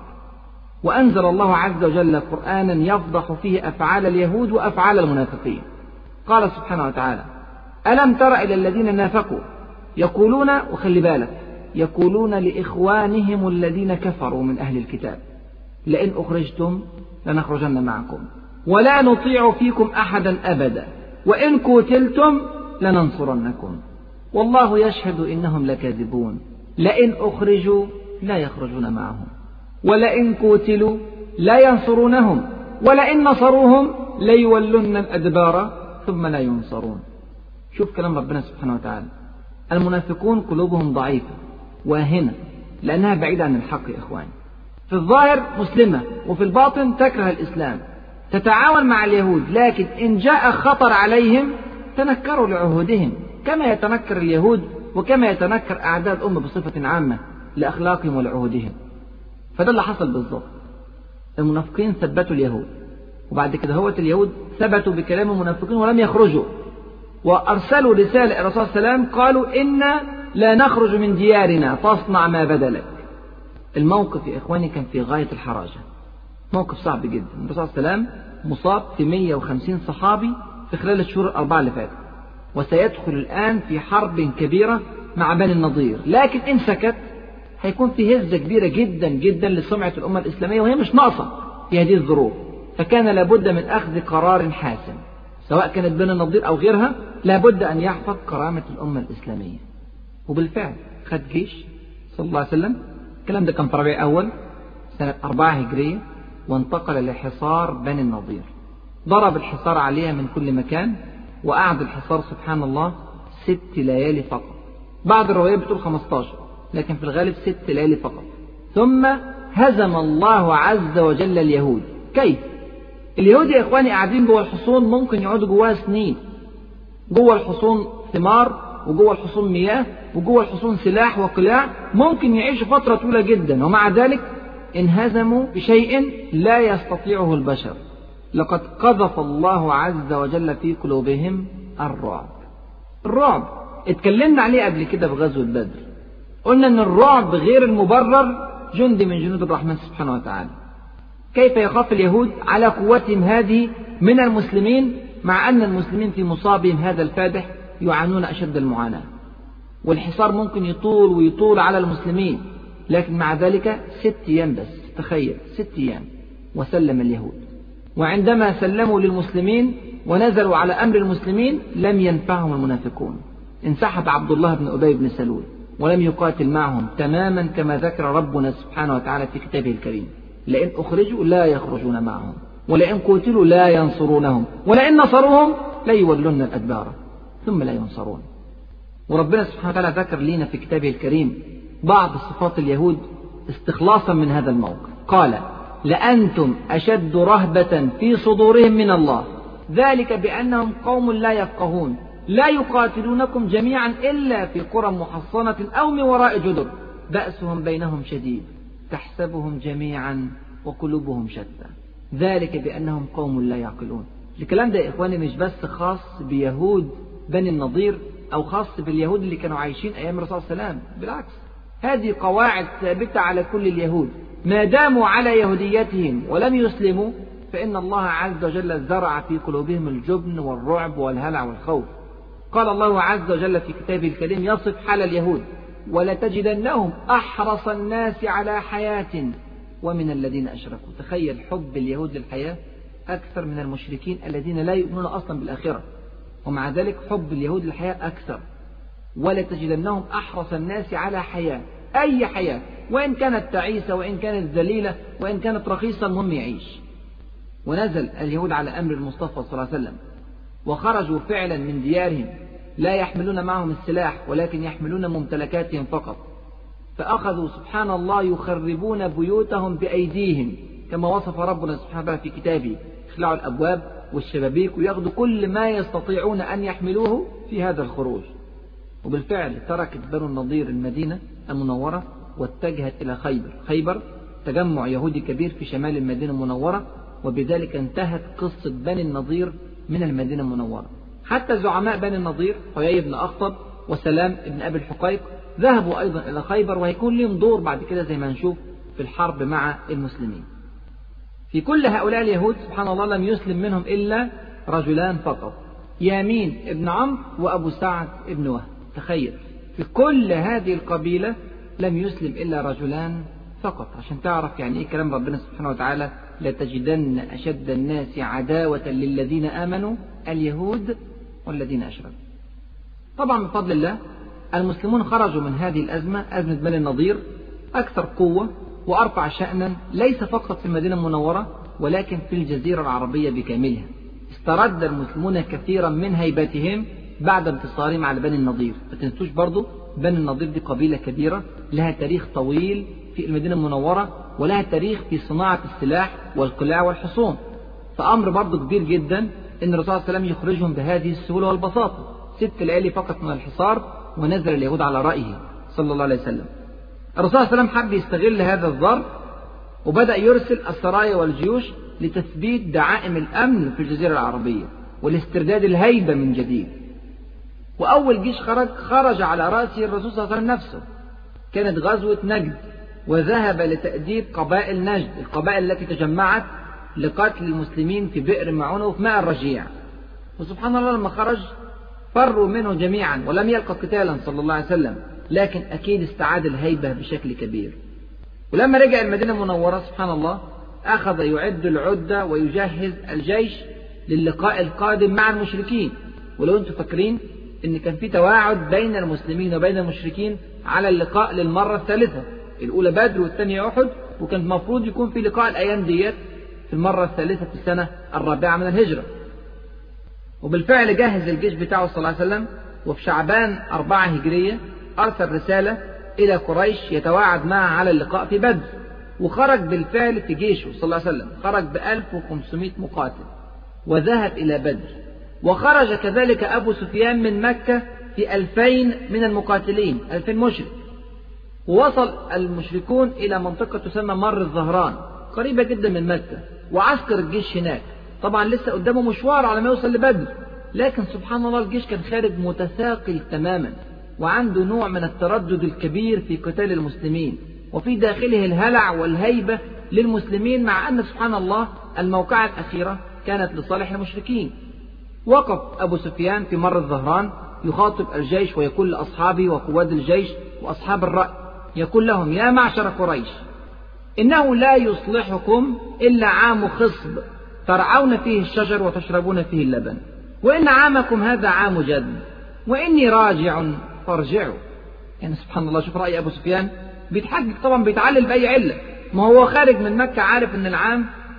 وأنزل الله عز وجل قرآنا يفضح فيه أفعال اليهود وأفعال المنافقين. قال سبحانه وتعالى: ألم تر إلى الذين نافقوا يقولون، وخلي بالك، يقولون لإخوانهم الذين كفروا من أهل الكتاب: لئن أخرجتم لنخرجن معكم ولا نطيع فيكم أحدا أبدا وإن قتلتم لننصرنكم والله يشهد إنهم لكاذبون. لئن أخرجوا لا يخرجون معهم ولئن قتلوا لا ينصرونهم ولئن نصروهم ليولن الأدبار ثم لا ينصرون. شوف كلام ربنا سبحانه وتعالى. المنافقون قلوبهم ضعيفة واهنة لأنها بعيدة عن الحق يا إخواني. في الظاهر مسلمة وفي الباطن تكره الإسلام، تتعاون مع اليهود، لكن إن جاء خطر عليهم تنكروا لعهودهم كما يتنكر اليهود وكما يتنكر أعداء الأمة بصفة عامة لأخلاقهم ولعهودهم. فده اللي حصل بالضبط. المنافقين ثبتوا اليهود، وبعد كده هوت اليهود ثبتوا بكلام المنافقين ولم يخرجوا، وأرسلوا رسالة إلى الرسول صلى الله عليه وسلم قالوا: إنا لا نخرج من ديارنا فاصنع ما بدا لك. الموقف يا إخواني كان في غاية الحراجة، موقف صعب جدا. الرسول صلى الله عليه وسلم مصاب في مئة وخمسين صحابي في خلال الشهور الأربعة اللي فاتت، وسيدخل الآن في حرب كبيرة مع بني النضير، لكن إن سكت هيكون في هزة كبيرة جدا جدا لسمعة الأمة الإسلامية، وهي مش ناقصة في هذه الظروف. فكان لابد من أخذ قرار حاسم، سواء كانت بني النضير أو غيرها، لابد أن يحفظ كرامة الأمة الإسلامية. وبالفعل خد جيش صلى الله عليه وسلم، الكلام ده كان في ربيع أول سنة أربعة هجرية، وانتقل لحصار بني النضير. ضرب الحصار عليها من كل مكان، وقعد الحصار سبحان الله ست ليالي فقط. بعض الروايات بتقول خمستاشر، لكن في الغالب ست ليالي فقط. ثم هزم الله عز وجل اليهود. كيف؟ اليهود يا إخواني قاعدين جوه الحصون، ممكن يقعدوا جواها سنين. جوه الحصون ثمار، وجوه الحصون مياه، وجوه الحصون سلاح وقلاع، ممكن يعيشوا فترة طويلة جدا، ومع ذلك انهزموا بشيء لا يستطيعه البشر. لقد قذف الله عز وجل في قلوبهم الرعب. الرعب اتكلمنا عليه قبل كده في غزوة بدر، قلنا ان الرعب غير المبرر جندي من جنود الرحمن سبحانه وتعالى. كيف يخاف اليهود على قوتهم هذه من المسلمين، مع أن المسلمين في مصابهم هذا الفادح يعانون أشد المعاناة، والحصار ممكن يطول ويطول على المسلمين، لكن مع ذلك ست أيام بس. تخيل ست أيام وسلم اليهود. وعندما سلموا للمسلمين ونزلوا على أمر المسلمين لم ينفعهم المنافقون. انسحب عبد الله بن أبي بن سلول ولم يقاتل معهم تماما كما ذكر ربنا سبحانه وتعالى في كتابه الكريم: لئن أخرجوا لا يخرجون معهم ولئن قتلوا لا ينصرونهم ولئن نصروهم ليولن الأدبار ثم لا ينصرون. وربنا سبحانه وتعالى ذكر لنا في كتابه الكريم بعض صفات اليهود استخلاصا من هذا الموقف. قال: لأنتم أشد رهبة في صدورهم من الله ذلك بأنهم قوم لا يفقهون لا يقاتلونكم جميعا إلا في قرى محصنة أو من وراء جدر بأسهم بينهم شديد تحسبهم جميعا وقلوبهم شتى ذلك بأنهم قوم لا يعقلون. الكلام ده يا إخواني مش بس خاص بيهود بني النضير أو خاص باليهود اللي كانوا عايشين أيام الرسول صلى الله عليه وسلم، بالعكس هذه قواعد ثابتة على كل اليهود ما داموا على يهوديتهم ولم يسلموا، فإن الله عز وجل زرع في قلوبهم الجبن والرعب والهلع والخوف. قال الله عز وجل في كتابه الكريم يصف حال اليهود: ولتجدنهم أحرص الناس على حياة ومن الذين أشركوا. تخيل حب اليهود للحياة أكثر من المشركين الذين لا يؤمنون أصلا بالآخرة، ومع ذلك حب اليهود للحياة أكثر. ولتجدنهم أحرص الناس على حياة، أي حياة، وإن كانت تعيسة وإن كانت ذليلة وإن كانت رخيصة، المهم يعيش. ونزل اليهود على أمر المصطفى صلى الله عليه وسلم وخرجوا فعلا من ديارهم لا يحملون معهم السلاح ولكن يحملون ممتلكاتهم فقط، فأخذوا سبحان الله يخربون بيوتهم بأيديهم كما وصف ربنا سبحانه وتعالى في كتابه: يخلعوا الأبواب والشبابيك ويأخذوا كل ما يستطيعون أن يحملوه في هذا الخروج. وبالفعل تركت بنو النضير المدينة المنورة واتجهت إلى خيبر. خيبر تجمع يهودي كبير في شمال المدينة المنورة، وبذلك انتهت قصة بني النضير من المدينة المنورة. حتى زعماء بني النضير حيي بن أخطب وسلام بن أبي الحقيق ذهبوا أيضا إلى خيبر، وهيكون لهم دور بعد كده زي ما نشوف في الحرب مع المسلمين. في كل هؤلاء اليهود سبحان الله لم يسلم منهم إلا رجلان فقط: يامين ابن عمرو وأبو سعد ابن وهب. تخيل في كل هذه القبيلة لم يسلم إلا رجلان فقط، عشان تعرف يعني إيه كلام ربنا سبحانه وتعالى: لتجدن أشد الناس عداوة للذين آمنوا اليهود والذين أشركوا. طبعا بفضل الله المسلمون خرجوا من هذه الأزمة، أزمة بني النضير، أكثر قوة وأرفع شأنا، ليس فقط في المدينة المنورة ولكن في الجزيرة العربية بكاملها. استرد المسلمون كثيرا من هيبتهم بعد انتصارهم على بني النضير. ما تنسوش برضو بني النضير دي قبيلة كبيرة لها تاريخ طويل في المدينة المنورة، ولها تاريخ في صناعة السلاح والقلاع والحصون، فأمر برضو كبير جدا أن الرسول صلى الله عليه وسلم يخرجهم بهذه السهولة والبساطة. ست ليالي فقط من الحصار ونزل اليهود على رأيه صلى الله عليه وسلم. الرسول صلى الله عليه وسلم حب يستغل هذا الظرف وبدأ يرسل السرايا والجيوش لتثبيت دعائم الأمن في الجزيرة العربية والاسترداد الهيبة من جديد. وأول جيش خرج خرج على رأسه الرسول صلى الله عليه وسلم نفسه، كانت غزوة نجد، وذهب لتأديب قبائل نجد، القبائل التي تجمعت لقتل المسلمين في بئر معونة وفي ماء الرجيع. وسبحان الله لما خرج فروا منه جميعا ولم يلقى قتالا صلى الله عليه وسلم، لكن أكيد استعاد الهيبة بشكل كبير. ولما رجع المدينة المنورة سبحان الله أخذ يعد العدة ويجهز الجيش للقاء القادم مع المشركين. ولو أنتم فاكرين إن كان في تواعد بين المسلمين وبين المشركين على اللقاء للمرة الثالثة، الأولى بدر والثانية أحد، وكان المفروض يكون في لقاء الأيام ديت في المرة الثالثة في السنة الرابعة من الهجرة. وبالفعل جهز الجيش بتاعه صلى الله عليه وسلم، وفي شعبان أربعة هجرية أرسل رسالة إلى قريش يتواعد معها على اللقاء في بدر. وخرج بالفعل في جيشه صلى الله عليه وسلم، خرج بألف وخمسمائة مقاتل وذهب إلى بدر. وخرج كذلك أبو سفيان من مكة في ألفين من المقاتلين، ألفين مشرك. ووصل المشركون إلى منطقة تسمى مر الزهران قريبة جدا من مكة، وعسكر الجيش هناك. طبعا لسه قدامه مشوار على ما يوصل لبدر، لكن سبحان الله الجيش كان خارج متثاقل تماما، وعنده نوع من التردد الكبير في قتال المسلمين، وفي داخله الهلع والهيبة للمسلمين، مع أن سبحان الله الموقعة الأخيرة كانت لصالح المشركين. وقف أبو سفيان في مر الزهران يخاطب الجيش ويقول لأصحابه وقواد الجيش وأصحاب الرأي، يقول لهم: يا معشر قريش، إنه لا يصلحكم إلا عام خصب ترعون فيه الشجر وتشربون فيه اللبن، وإن عامكم هذا عام جد، وإني راجع فارجعوا. يعني سبحان الله، شوف رأي أبو سفيان، بيتحجج طبعا، بيتعلل بأي علة، ما هو خارج من مكة عارف إن العام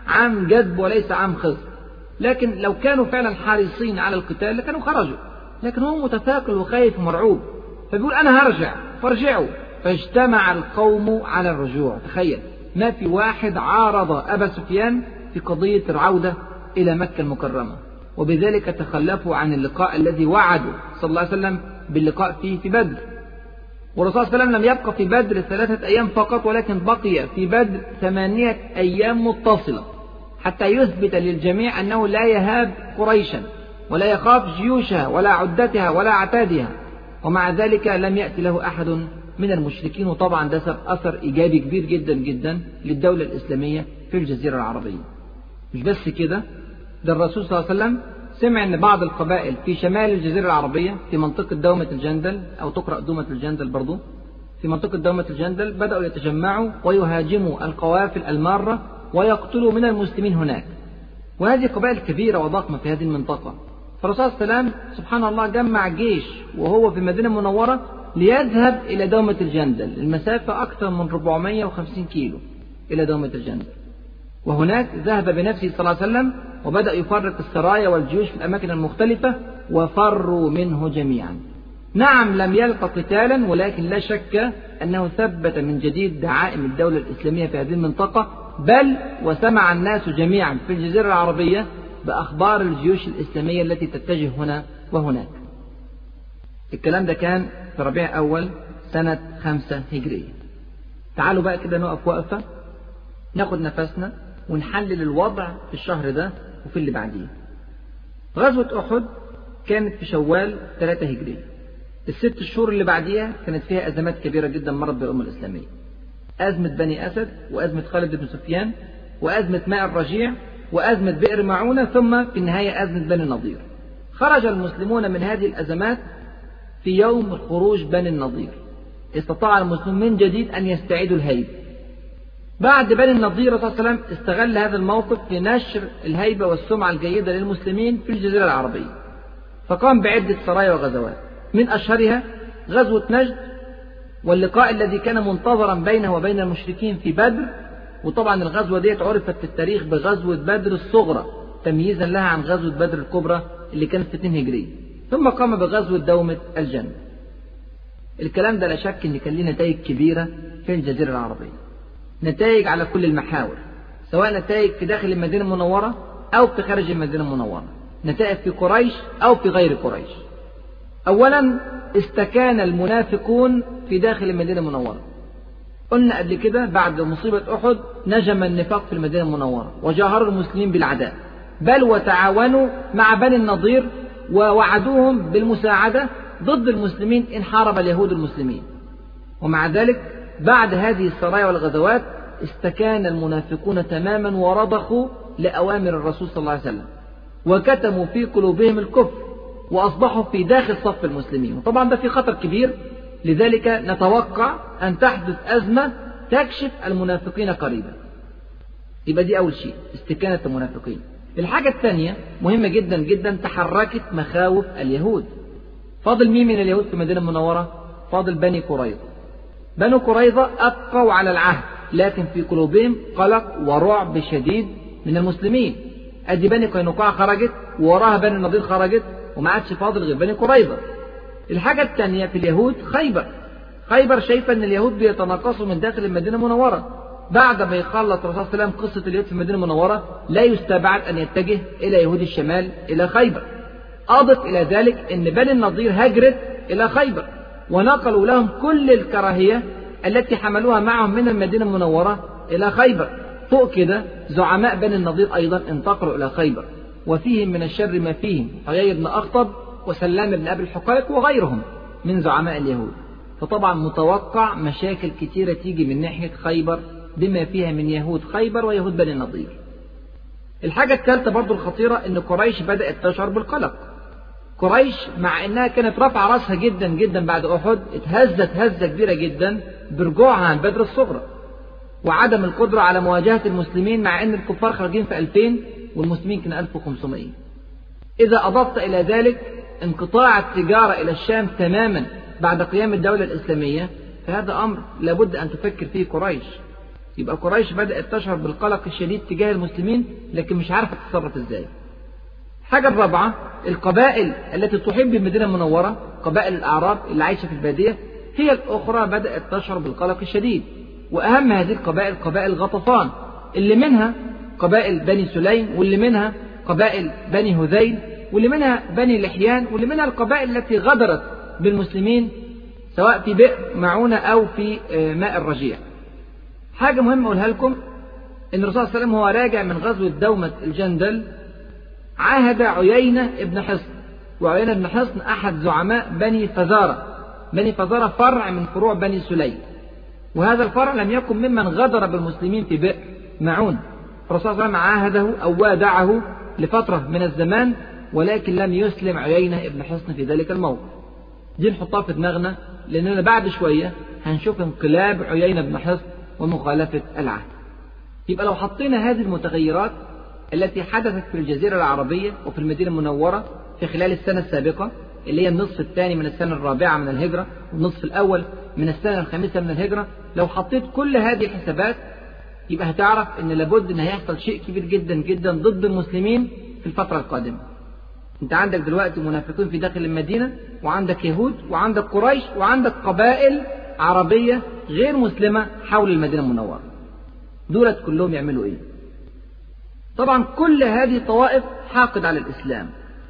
عام جذب وليس عام خصب، لكن لو كانوا فعلا حريصين على القتال لكانوا خرجوا، لكن هو متثاقل وخايف ومرعوب، فبيقول أنا هرجع، فارجعوا. فاجتمع القوم على الرجوع. تخيل، ما في واحد عارض أبا سفيان في قضية العودة إلى مكة المكرمة، وبذلك تخلفوا عن اللقاء الذي وعدوا صلى الله عليه وسلم باللقاء فيه في بدر. والرسول صلى الله عليه وسلم لم يبقى في بدر ثلاثة أيام فقط، ولكن بقي في بدر ثمانية أيام متصلة حتى يثبت للجميع أنه لا يهاب قريشا ولا يخاف جيوشها ولا عدتها ولا عتادها، ومع ذلك لم يأتي له أحد من المشركين. وطبعا ده سبب أثر إيجابي كبير جدا جدا للدولة الإسلامية في الجزيرة العربية. مش بس كده، ده الرسول صلى الله عليه وسلم سمع أن بعض القبائل في شمال الجزيرة العربية في منطقة دومة الجندل، أو تقرأ دومة الجندل برضو، في منطقة دومة الجندل بدأوا يتجمعوا ويهاجموا القوافل المارة ويقتلوا من المسلمين هناك، وهذه قبائل كبيرة وضخمة في هذه المنطقة. فالرسول صلى الله عليه وسلم سبحان الله جمع جيش وهو في المدينة المنورة ليذهب إلى دومة الجندل، المسافة أكثر من أربعمائة وخمسين كيلو إلى دومة الجندل، وهناك ذهب بنفسه صلى الله عليه وسلم وبدأ يفرق السرايا والجيوش في الأماكن المختلفة وفروا منه جميعا. نعم لم يلقى قتالا، ولكن لا شك أنه ثبت من جديد دعائم الدولة الإسلامية في هذه المنطقة، بل وسمع الناس جميعا في الجزيرة العربية بأخبار الجيوش الإسلامية التي تتجه هنا وهناك. الكلام ده كان في ربيع أول سنة خمسة هجرية. تعالوا بقى كده نقف وقفة، ناخد نفسنا ونحلل الوضع في الشهر ده وفي اللي بعديه. غزوة أحد كانت في شوال ثلاثة هجرية. الست شهور اللي بعديها كانت فيها أزمات كبيرة جدا مرت بالأمة الإسلامية، أزمة بني أسد، وأزمة خالد بن سفيان، وأزمة ماء الرجيع، وأزمة بئر معونة، ثم في النهاية أزمة بني النضير. خرج المسلمون من هذه الأزمات في يوم خروج بني النضير، استطاع المسلمون من جديد أن يستعيدوا الهيبة. بعد بني النضير صلى الله عليه وسلم استغل هذا الموقف في نشر الهيبة والسمعة الجيدة للمسلمين في الجزيرة العربية، فقام بعدة سرايا وغزوات، من أشهرها غزوة نجد، واللقاء الذي كان منتظرا بينه وبين المشركين في بدر. وطبعا الغزوة دي عرفت في التاريخ بغزوة بدر الصغرى تمييزا لها عن غزوة بدر الكبرى اللي كانت في اثنين هجرية. ثم قام بغزوة دومة الجندل. الكلام ده لا شك ان كان له نتائج كبيرة في الجزيرة العربية، نتائج على كل المحاور، سواء نتائج في داخل المدينة المنورة أو في خارج المدينة المنورة، نتائج في قريش أو في غير قريش. أولا استكان المنافقون في داخل المدينة المنورة. قلنا قبل كده بعد مصيبة أحد نجم النفاق في المدينة المنورة وجاهروا المسلمين بالعداء، بل وتعاونوا مع بني النضير ووعدوهم بالمساعدة ضد المسلمين إن حارب اليهود المسلمين. ومع ذلك بعد هذه السرايا والغزوات استكان المنافقون تماما ورضخوا لأوامر الرسول صلى الله عليه وسلم، وكتموا في قلوبهم الكفر وأصبحوا في داخل صف المسلمين. وطبعا ده في خطر كبير، لذلك نتوقع أن تحدث أزمة تكشف المنافقين قريبا. يبقى دي أول شيء، استكانة المنافقين. الحاجة الثانية مهمة جدا جدا، تحركت مخاوف اليهود. فاضل مين من اليهود في المدينة المنورة؟ فاضل بني قريظة. بنو قريظة أبقوا على العهد، لكن في قلوبهم قلق ورعب شديد من المسلمين. أدي بني قينقاع خرجت ووراها بني النضير خرجت، وما عادش فاضل غير بني قريظة. الحاجة الثانية في اليهود خيبر. خيبر شايفة أن اليهود بيتناقصوا من داخل المدينة المنورة. بعد ما يخلص الرسول صلى الله عليه وسلم قصة اليهود في المدينة المنورة لا يستبعد أن يتجه إلى يهود الشمال إلى خيبر. أضف إلى ذلك أن بني النضير هجرت إلى خيبر ونقلوا لهم كل الكراهية التي حملوها معهم من المدينة المنورة إلى خيبر. فوق كده زعماء بني النضير أيضا انتقلوا إلى خيبر، وفيهم من الشر ما فيهم حيي بن أخطب وسلام بن أبي الحقائق وغيرهم من زعماء اليهود. فطبعا متوقع مشاكل كتيرة تيجي من ناحية خيبر بما فيها من يهود خيبر ويهود بني النضير. الحاجة الثالثة برضو الخطيرة أن قريش بدأت تشعر بالقلق. قريش مع أنها كانت رفع رأسها جدا جدا بعد أحد، اتهزت هزة كبيرة جدا برجوعها عن بدر الصغرى وعدم القدرة على مواجهة المسلمين، مع أن الكفار خارجين في ألفين والمسلمين كانوا ألف وخمسمائة. إذا أضفت إلى ذلك انقطاع التجارة إلى الشام تماما بعد قيام الدولة الإسلامية، فهذا أمر لابد أن تفكر فيه قريش. يبقى قريش بدأت تشعر بالقلق الشديد تجاه المسلمين، لكن مش عارفة تتصرف ازاي. الحاجة الرابعة، القبائل التي تحب بالمدينة المنورة، قبائل الأعراب اللي عايشة في البادية، هي الأخرى بدأت تشعر بالقلق الشديد. وأهم هذه القبائل قبائل غطفان، اللي منها قبائل بني سليم، واللي منها قبائل بني هذيل، واللي منها بني لحيان، واللي منها القبائل التي غدرت بالمسلمين سواء في بئر معونة أو في ماء الرجيع. حاجة مهمة أقولها لكم، إن الرسول صلى الله عليه وسلم هو راجع من غزوة دومة الجندل عاهد عيينة ابن حصن، وعيينة ابن حصن أحد زعماء بني فزارة. بني فزارة فرع من فروع بني سليم، وهذا الفرع لم يكن ممن غدر بالمسلمين في بئر معون. الرسول صلى الله عليه وسلم عاهده أو وادعه لفترة من الزمان، ولكن لم يسلم عيينة ابن حصن في ذلك الموقف. دي نحطها في دماغنا، لأننا بعد شوية هنشوف انقلاب عيينة ابن حصن ومخالفة العهد. يبقى لو حطينا هذه المتغيرات التي حدثت في الجزيرة العربية وفي المدينة المنورة في خلال السنة السابقة، اللي هي النصف الثاني من السنة الرابعة من الهجرة والنصف الأول من السنة الخامسة من الهجرة، لو حطيت كل هذه الحسابات يبقى هتعرف ان لابد ان هيحصل شيء كبير جدا جدا ضد المسلمين في الفترة القادمة. انت عندك دلوقتي منافقين في داخل المدينة، وعندك يهود، وعندك قريش، وعندك قبائل عربية غير مسلمة حول المدينة المنورة. دولت كلهم يعملوا ايه؟ طبعا كل هذه الطوائف حاقد على الإسلام،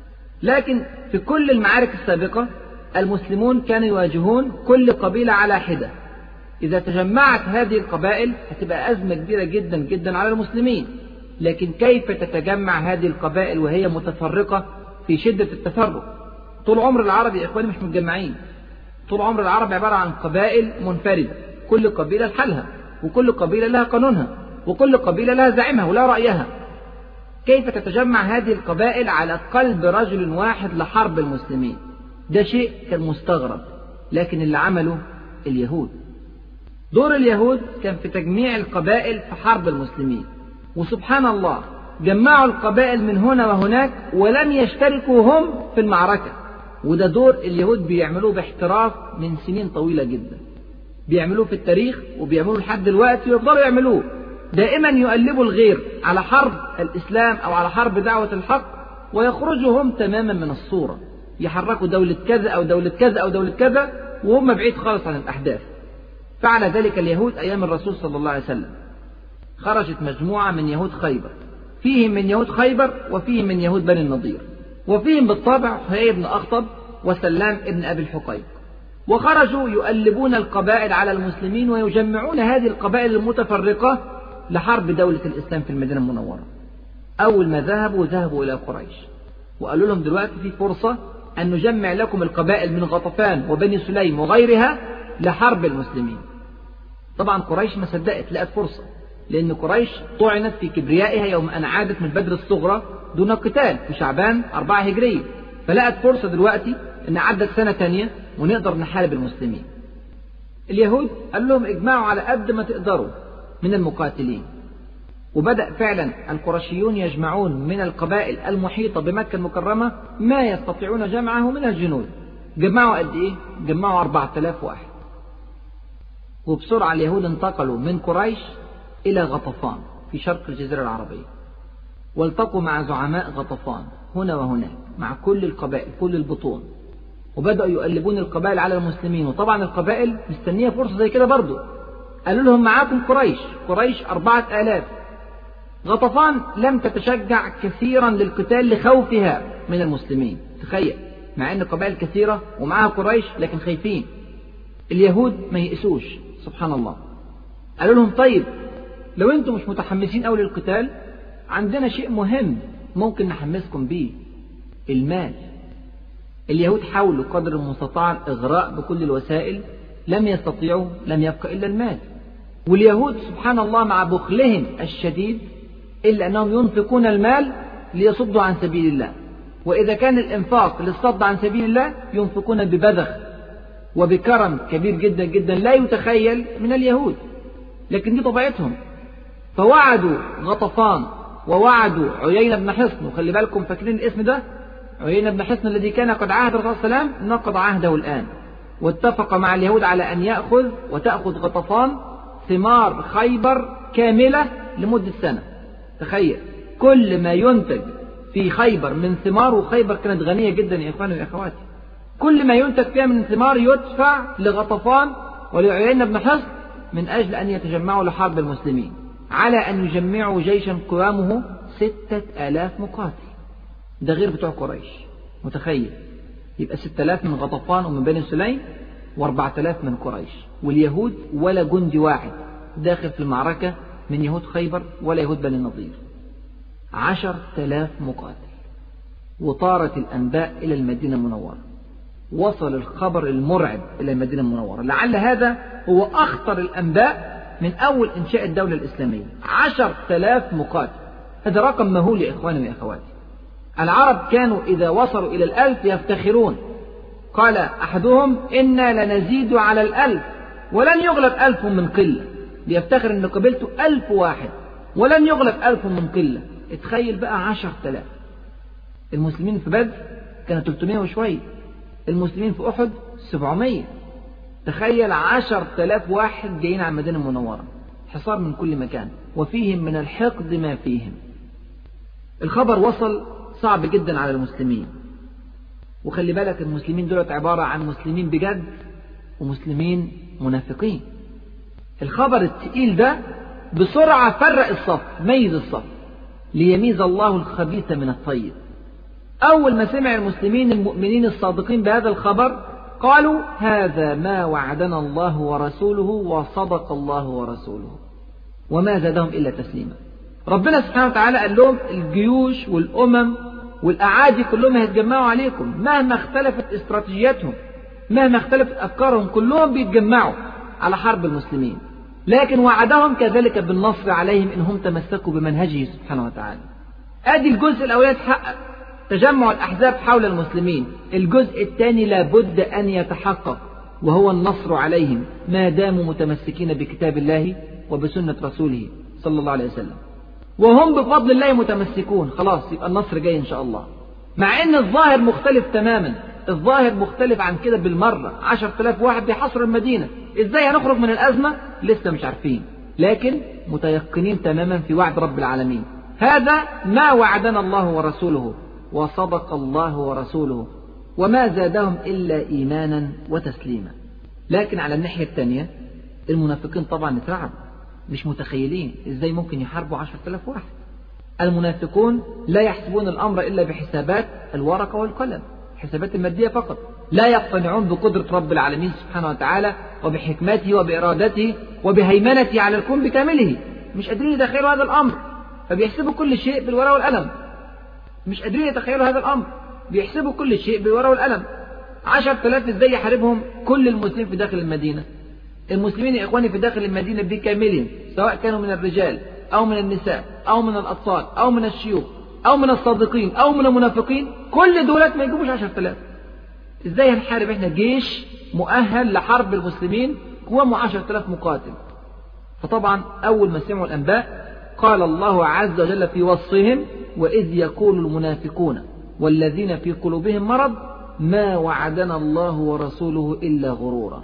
لكن في كل المعارك السابقة المسلمون كانوا يواجهون كل قبيلة على حدة. إذا تجمعت هذه القبائل هتبقى أزمة كبيرة جدا جدا على المسلمين، لكن كيف تتجمع هذه القبائل وهي متفرقة في شدة التفرق؟ طول عمر العرب يا إخواني مش متجمعين، طول عمر العرب عبارة عن قبائل منفردة، كل قبيلة لحالها، وكل قبيلة لها قانونها، وكل قبيلة لها زعيمها ولا رأيها. كيف تتجمع هذه القبائل على قلب رجل واحد لحرب المسلمين؟ ده شيء كان مستغرب، لكن اللي عمله اليهود. دور اليهود كان في تجميع القبائل في حرب المسلمين، وسبحان الله جمعوا القبائل من هنا وهناك ولم يشتركوا هم في المعركة. وده دور اليهود بيعملوه باحتراف من سنين طويلة جدا، بيعملوه في التاريخ وبيعملوه لحد دلوقتي ويفضلوا يعملوه. دائما يقلبوا الغير على حرب الإسلام أو على حرب دعوة الحق، ويخرجوا هم تماما من الصورة، يحركوا دولة كذا أو دولة كذا أو دولة كذا وهم بعيد خالص عن الأحداث. فعل ذلك اليهود أيام الرسول صلى الله عليه وسلم. خرجت مجموعة من يهود خيبر، فيهم من يهود خيبر وفيهم من يهود بني النضير، وفيهم بالطبع حيي بن أخطب وسلام ابن أبي الحقيق، وخرجوا يؤلبون القبائل على المسلمين ويجمعون هذه القبائل المتفرقة لحرب دولة الإسلام في المدينة المنورة. أول ما ذهبوا ذهبوا إلى قريش وقالوا لهم دلوقتي في فرصة أن نجمع لكم القبائل من غطفان وبني سليم وغيرها لحرب المسلمين. طبعا قريش ما صدقت، لقت فرصة، لأن قريش طعنت في كبريائها يوم أن عادت من بدر الصغرى دون قتال في شعبان أربعة هجرية، فلقت فرصة دلوقتي أن عدت سنة تانية ونقدر نحارب المسلمين. اليهود قال لهم اجمعوا على قد ما تقدروا من المقاتلين، وبدأ فعلا القرشيون يجمعون من القبائل المحيطة بمكة المكرمة ما يستطيعون جمعه من الجنود. جمعوا قد إيه؟ جمعوا أربعة آلاف واحد. وبسرعة اليهود انتقلوا من قريش إلى غطفان في شرق الجزيرة العربية، والتقوا مع زعماء غطفان هنا وهناك مع كل القبائل كل البطون، وبدأوا يقلبون القبائل على المسلمين. وطبعا القبائل مستنية فرصة زي كده برضو. قالوا لهم معاكم قريش، قريش أربعة آلاف. غطفان لم تتشجع كثيرا للقتال لخوفها من المسلمين. تخيل، مع أن قبائل كثيرة ومعها قريش لكن خايفين. اليهود ما يئسوش سبحان الله. قالوا لهم طيب لو أنتم مش متحمسين أوي للقتال، عندنا شيء مهم ممكن نحمسكم بيه، المال. اليهود حاولوا قدر المستطاع الإغراء بكل الوسائل، لم يستطيعوا، لم يبقى إلا المال. واليهود سبحان الله مع بخلهم الشديد إلا أنهم ينفقون المال ليصدوا عن سبيل الله، وإذا كان الإنفاق للصد عن سبيل الله ينفقون ببذخ وبكرم كبير جدا جدا لا يتخيل من اليهود، لكن دي طبيعتهم. فوعدوا غطفان ووعدوا عيينة بن حصن، وخلي بالكم فاكرين الاسم ده، عيينة بن حصن الذي كان قد عاهد الرسول صلى الله عليه وسلم نقض عهده الآن، واتفق مع اليهود على أن يأخذ وتأخذ غطفان ثمار خيبر كاملة لمدة سنة. تخيل كل ما ينتج في خيبر من ثمار، وخيبر كانت غنية جدا يا إخواني وأخواتي، كل ما ينتج فيها من ثمار يدفع لغطفان ولعيينة بن حصن من أجل أن يتجمعوا لحرب المسلمين، على أن يجمعوا جيشا قوامه ستة آلاف مقاتل. ده غير بتوع قريش. متخيل يبقى ستة آلاف من غطفان ومن بني سليم وأربعة آلاف من قريش، واليهود ولا جندي واحد داخل في المعركة من يهود خيبر ولا يهود بني النضير. عشر آلاف مقاتل. وطارت الأنباء إلى المدينة المنورة، وصل الخبر المرعب إلى المدينة المنورة. لعل هذا هو أخطر الأنباء من أول إنشاء الدولة الإسلامية. عشر آلاف مقاتل، هذا رقم مهول يا إخواني وأخواتي. العرب كانوا إذا وصلوا إلى الألف يفتخرون. قال أحدهم إنا لنزيد على الألف ولن يغلب ألف من قلة. بيفتخر أن قبلته ألف واحد ولن يغلب ألف من قلة. اتخيل بقى عشر آلاف. المسلمين في بدر كانوا ثلاثمائة وشوية، المسلمين في أحد سبعمائة. تخيل عشر آلاف واحد جايين على المدينة المنورة، حصار من كل مكان، وفيهم من الحقد ما فيهم. الخبر وصل صعب جدا على المسلمين. وخلي بالك المسلمين دولت عبارة عن مسلمين بجد ومسلمين منافقين. الخبر التقيل ده بسرعة فرق الصف، ميز الصف، ليميز الله الخبيث من الطيب. أول ما سمع المسلمين المؤمنين الصادقين بهذا الخبر قالوا هذا ما وعدنا الله ورسوله وصدق الله ورسوله، وما زادهم إلا تسليما. ربنا سبحانه وتعالى قال لهم الجيوش والأمم والأعادي كلهم هيتجمعوا عليكم، مهما اختلفت استراتيجياتهم، مهما اختلفت أفكارهم، كلهم بيتجمعوا على حرب المسلمين. لكن وعدهم كذلك بالنصر عليهم إنهم تمسكوا بمنهجه سبحانه وتعالى. أدي الجزء الأول يتحقق، تجمع الأحزاب حول المسلمين. الجزء الثاني لابد أن يتحقق، وهو النصر عليهم ما داموا متمسكين بكتاب الله وبسنة رسوله صلى الله عليه وسلم. وهم بفضل الله متمسكون، خلاص يبقى النصر جاي إن شاء الله. مع أن الظاهر مختلف تماما، الظاهر مختلف عن كده بالمرة. عشرة آلاف واحد بيحصروا المدينة، إزاي هنخرج من الأزمة؟ لسه مش عارفين، لكن متيقنين تماما في وعد رب العالمين. هذا ما وعدنا الله ورسوله وصدق الله ورسوله، وما زادهم إلا إيمانا وتسليما. لكن على الناحية الثانية المنافقين طبعا اترعبوا، مش متخيلين إزاي ممكن يحاربوا عشرة آلاف واحد. المنافقون لا يحسبون الأمر إلا بحسابات الورقة والقلم، حسابات المادية فقط. لا يقتنعون بقدرة رب العالمين سبحانه وتعالى وبحكمته وبإرادته وبهيمنته على الكون بكامله. مش قادرين يتخيلوا هذا الأمر، فبيحسبوا كل شيء بالورقة والقلم. مش قادرين يتخيلوا هذا الأمر، بيحسبوا كل شيء بالورقة والقلم. عشرة آلاف ازاي يحاربهم كل المسلمين في داخل المدينة؟ المسلمين يا إخواني في داخل المدينة بكاملهم، سواء كانوا من الرجال أو من النساء أو من الأطفال أو من الشيوخ أو من الصادقين أو من المنافقين، كل دولت ما يجيبوش عشرة آلاف. ازاي هنحارب احنا جيش مؤهل لحرب المسلمين قوامه عشرة آلاف مقاتل؟ فطبعا أول ما سمعوا الأنباء قال الله عز وجل في وصفهم وإذ يقول المنافقون والذين في قلوبهم مرض ما وعدنا الله ورسوله إلا غرورا.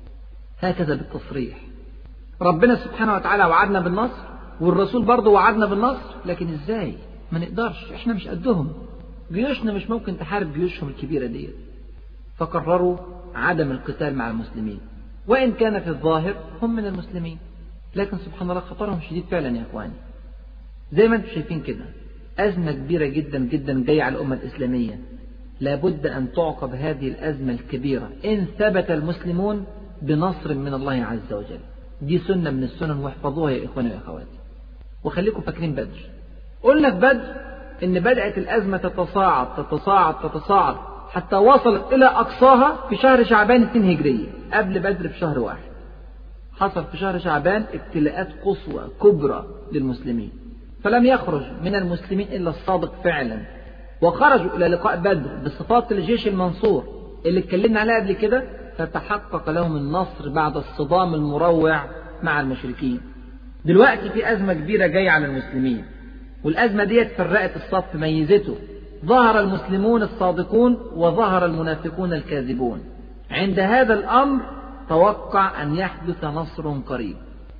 هكذا بالتصريح. ربنا سبحانه وتعالى وعدنا بالنصر، والرسول برضه وعدنا بالنصر، لكن ازاي؟ ما نقدرش، احنا مش قدهم، جيوشنا مش ممكن تحارب جيوشهم الكبيرة دي. فقرروا عدم القتال مع المسلمين، وإن كان في الظاهر هم من المسلمين، لكن سبحان الله خطرهم شديد فعلا يا إخواني. زي ما انتم شايفين كده أزمة كبيرة جدا جدا جاية على الأمة الإسلامية. لابد أن تعقب هذه الأزمة الكبيرة إن ثبت المسلمون بنصر من الله عز وجل. دي سنة من السنن، واحفظوها يا إخواني وأخواتي. وخليكم فاكرين بدر. قلنا في بدر إن بدأت الأزمة تتصاعد تتصاعد تتصاعد حتى وصلت إلى أقصاها في شهر شعبان اثنين هجرية، قبل بدر بشهر واحد. حصل في شهر شعبان ابتلاءات قصوى كبرى للمسلمين، فلم يخرج من المسلمين إلا الصادق فعلا، وخرجوا إلى لقاء بدر بصفات الجيش المنصور اللي اتكلمنا عليها قبل كده، فتحقق لهم النصر بعد الصدام المروع مع المشركين. دلوقتي في أزمة كبيرة جاية على المسلمين، والأزمة دي فرقت الصف، ميزته. ظهر المسلمون الصادقون وظهر المنافقون الكاذبون. عند هذا الأمر توقع أن يحدث نصر قريب،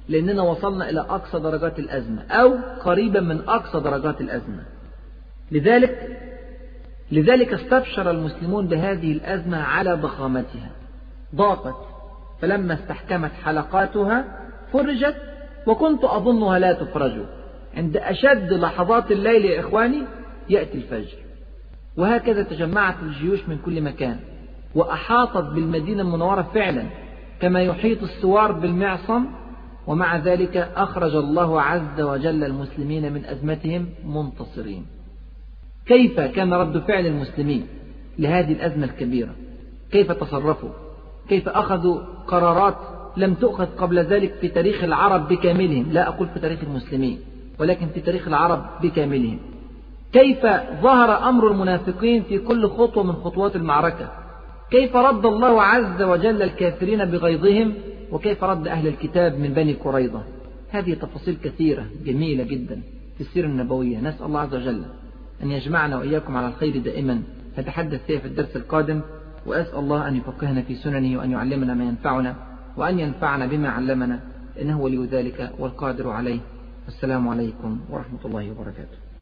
لأننا وصلنا إلى أقصى درجات الأزمة أو قريبا من أقصى درجات الأزمة. لذلك لذلك استبشر المسلمون بهذه الأزمة على ضخامتها. ضاقت، فلما استحكمت حلقاتها فرجت، وكنت أظنها لا تفرج. عند أشد لحظات الليل يا إخواني يأتي الفجر. وهكذا تجمعت الجيوش من كل مكان وأحاطت بالمدينة المنورة فعلا كما يحيط السوار بالمعصم، ومع ذلك أخرج الله عز وجل المسلمين من أزمتهم منتصرين. كيف كان رد فعل المسلمين لهذه الأزمة الكبيرة؟ كيف تصرفوا؟ كيف أخذوا قرارات لم تؤخذ قبل ذلك في تاريخ العرب بكاملهم؟ لا أقول في تاريخ المسلمين، ولكن في تاريخ العرب بكاملهم. كيف ظهر أمر المنافقين في كل خطوة من خطوات المعركة؟ كيف رد الله عز وجل الكافرين بغيظهم؟ وكيف رد أهل الكتاب من بني قريظة؟ هذه تفاصيل كثيرة جميلة جدا في السيرة النبوية. نسأل الله عز وجل أن يجمعنا وإياكم على الخير دائما، نتحدث فيها في الدرس القادم، وأسأل الله أن يفقهنا في سننه وأن يعلمنا ما ينفعنا وأن ينفعنا بما علمنا، إنه ولي ذلك والقادر عليه. السلام عليكم ورحمة الله وبركاته.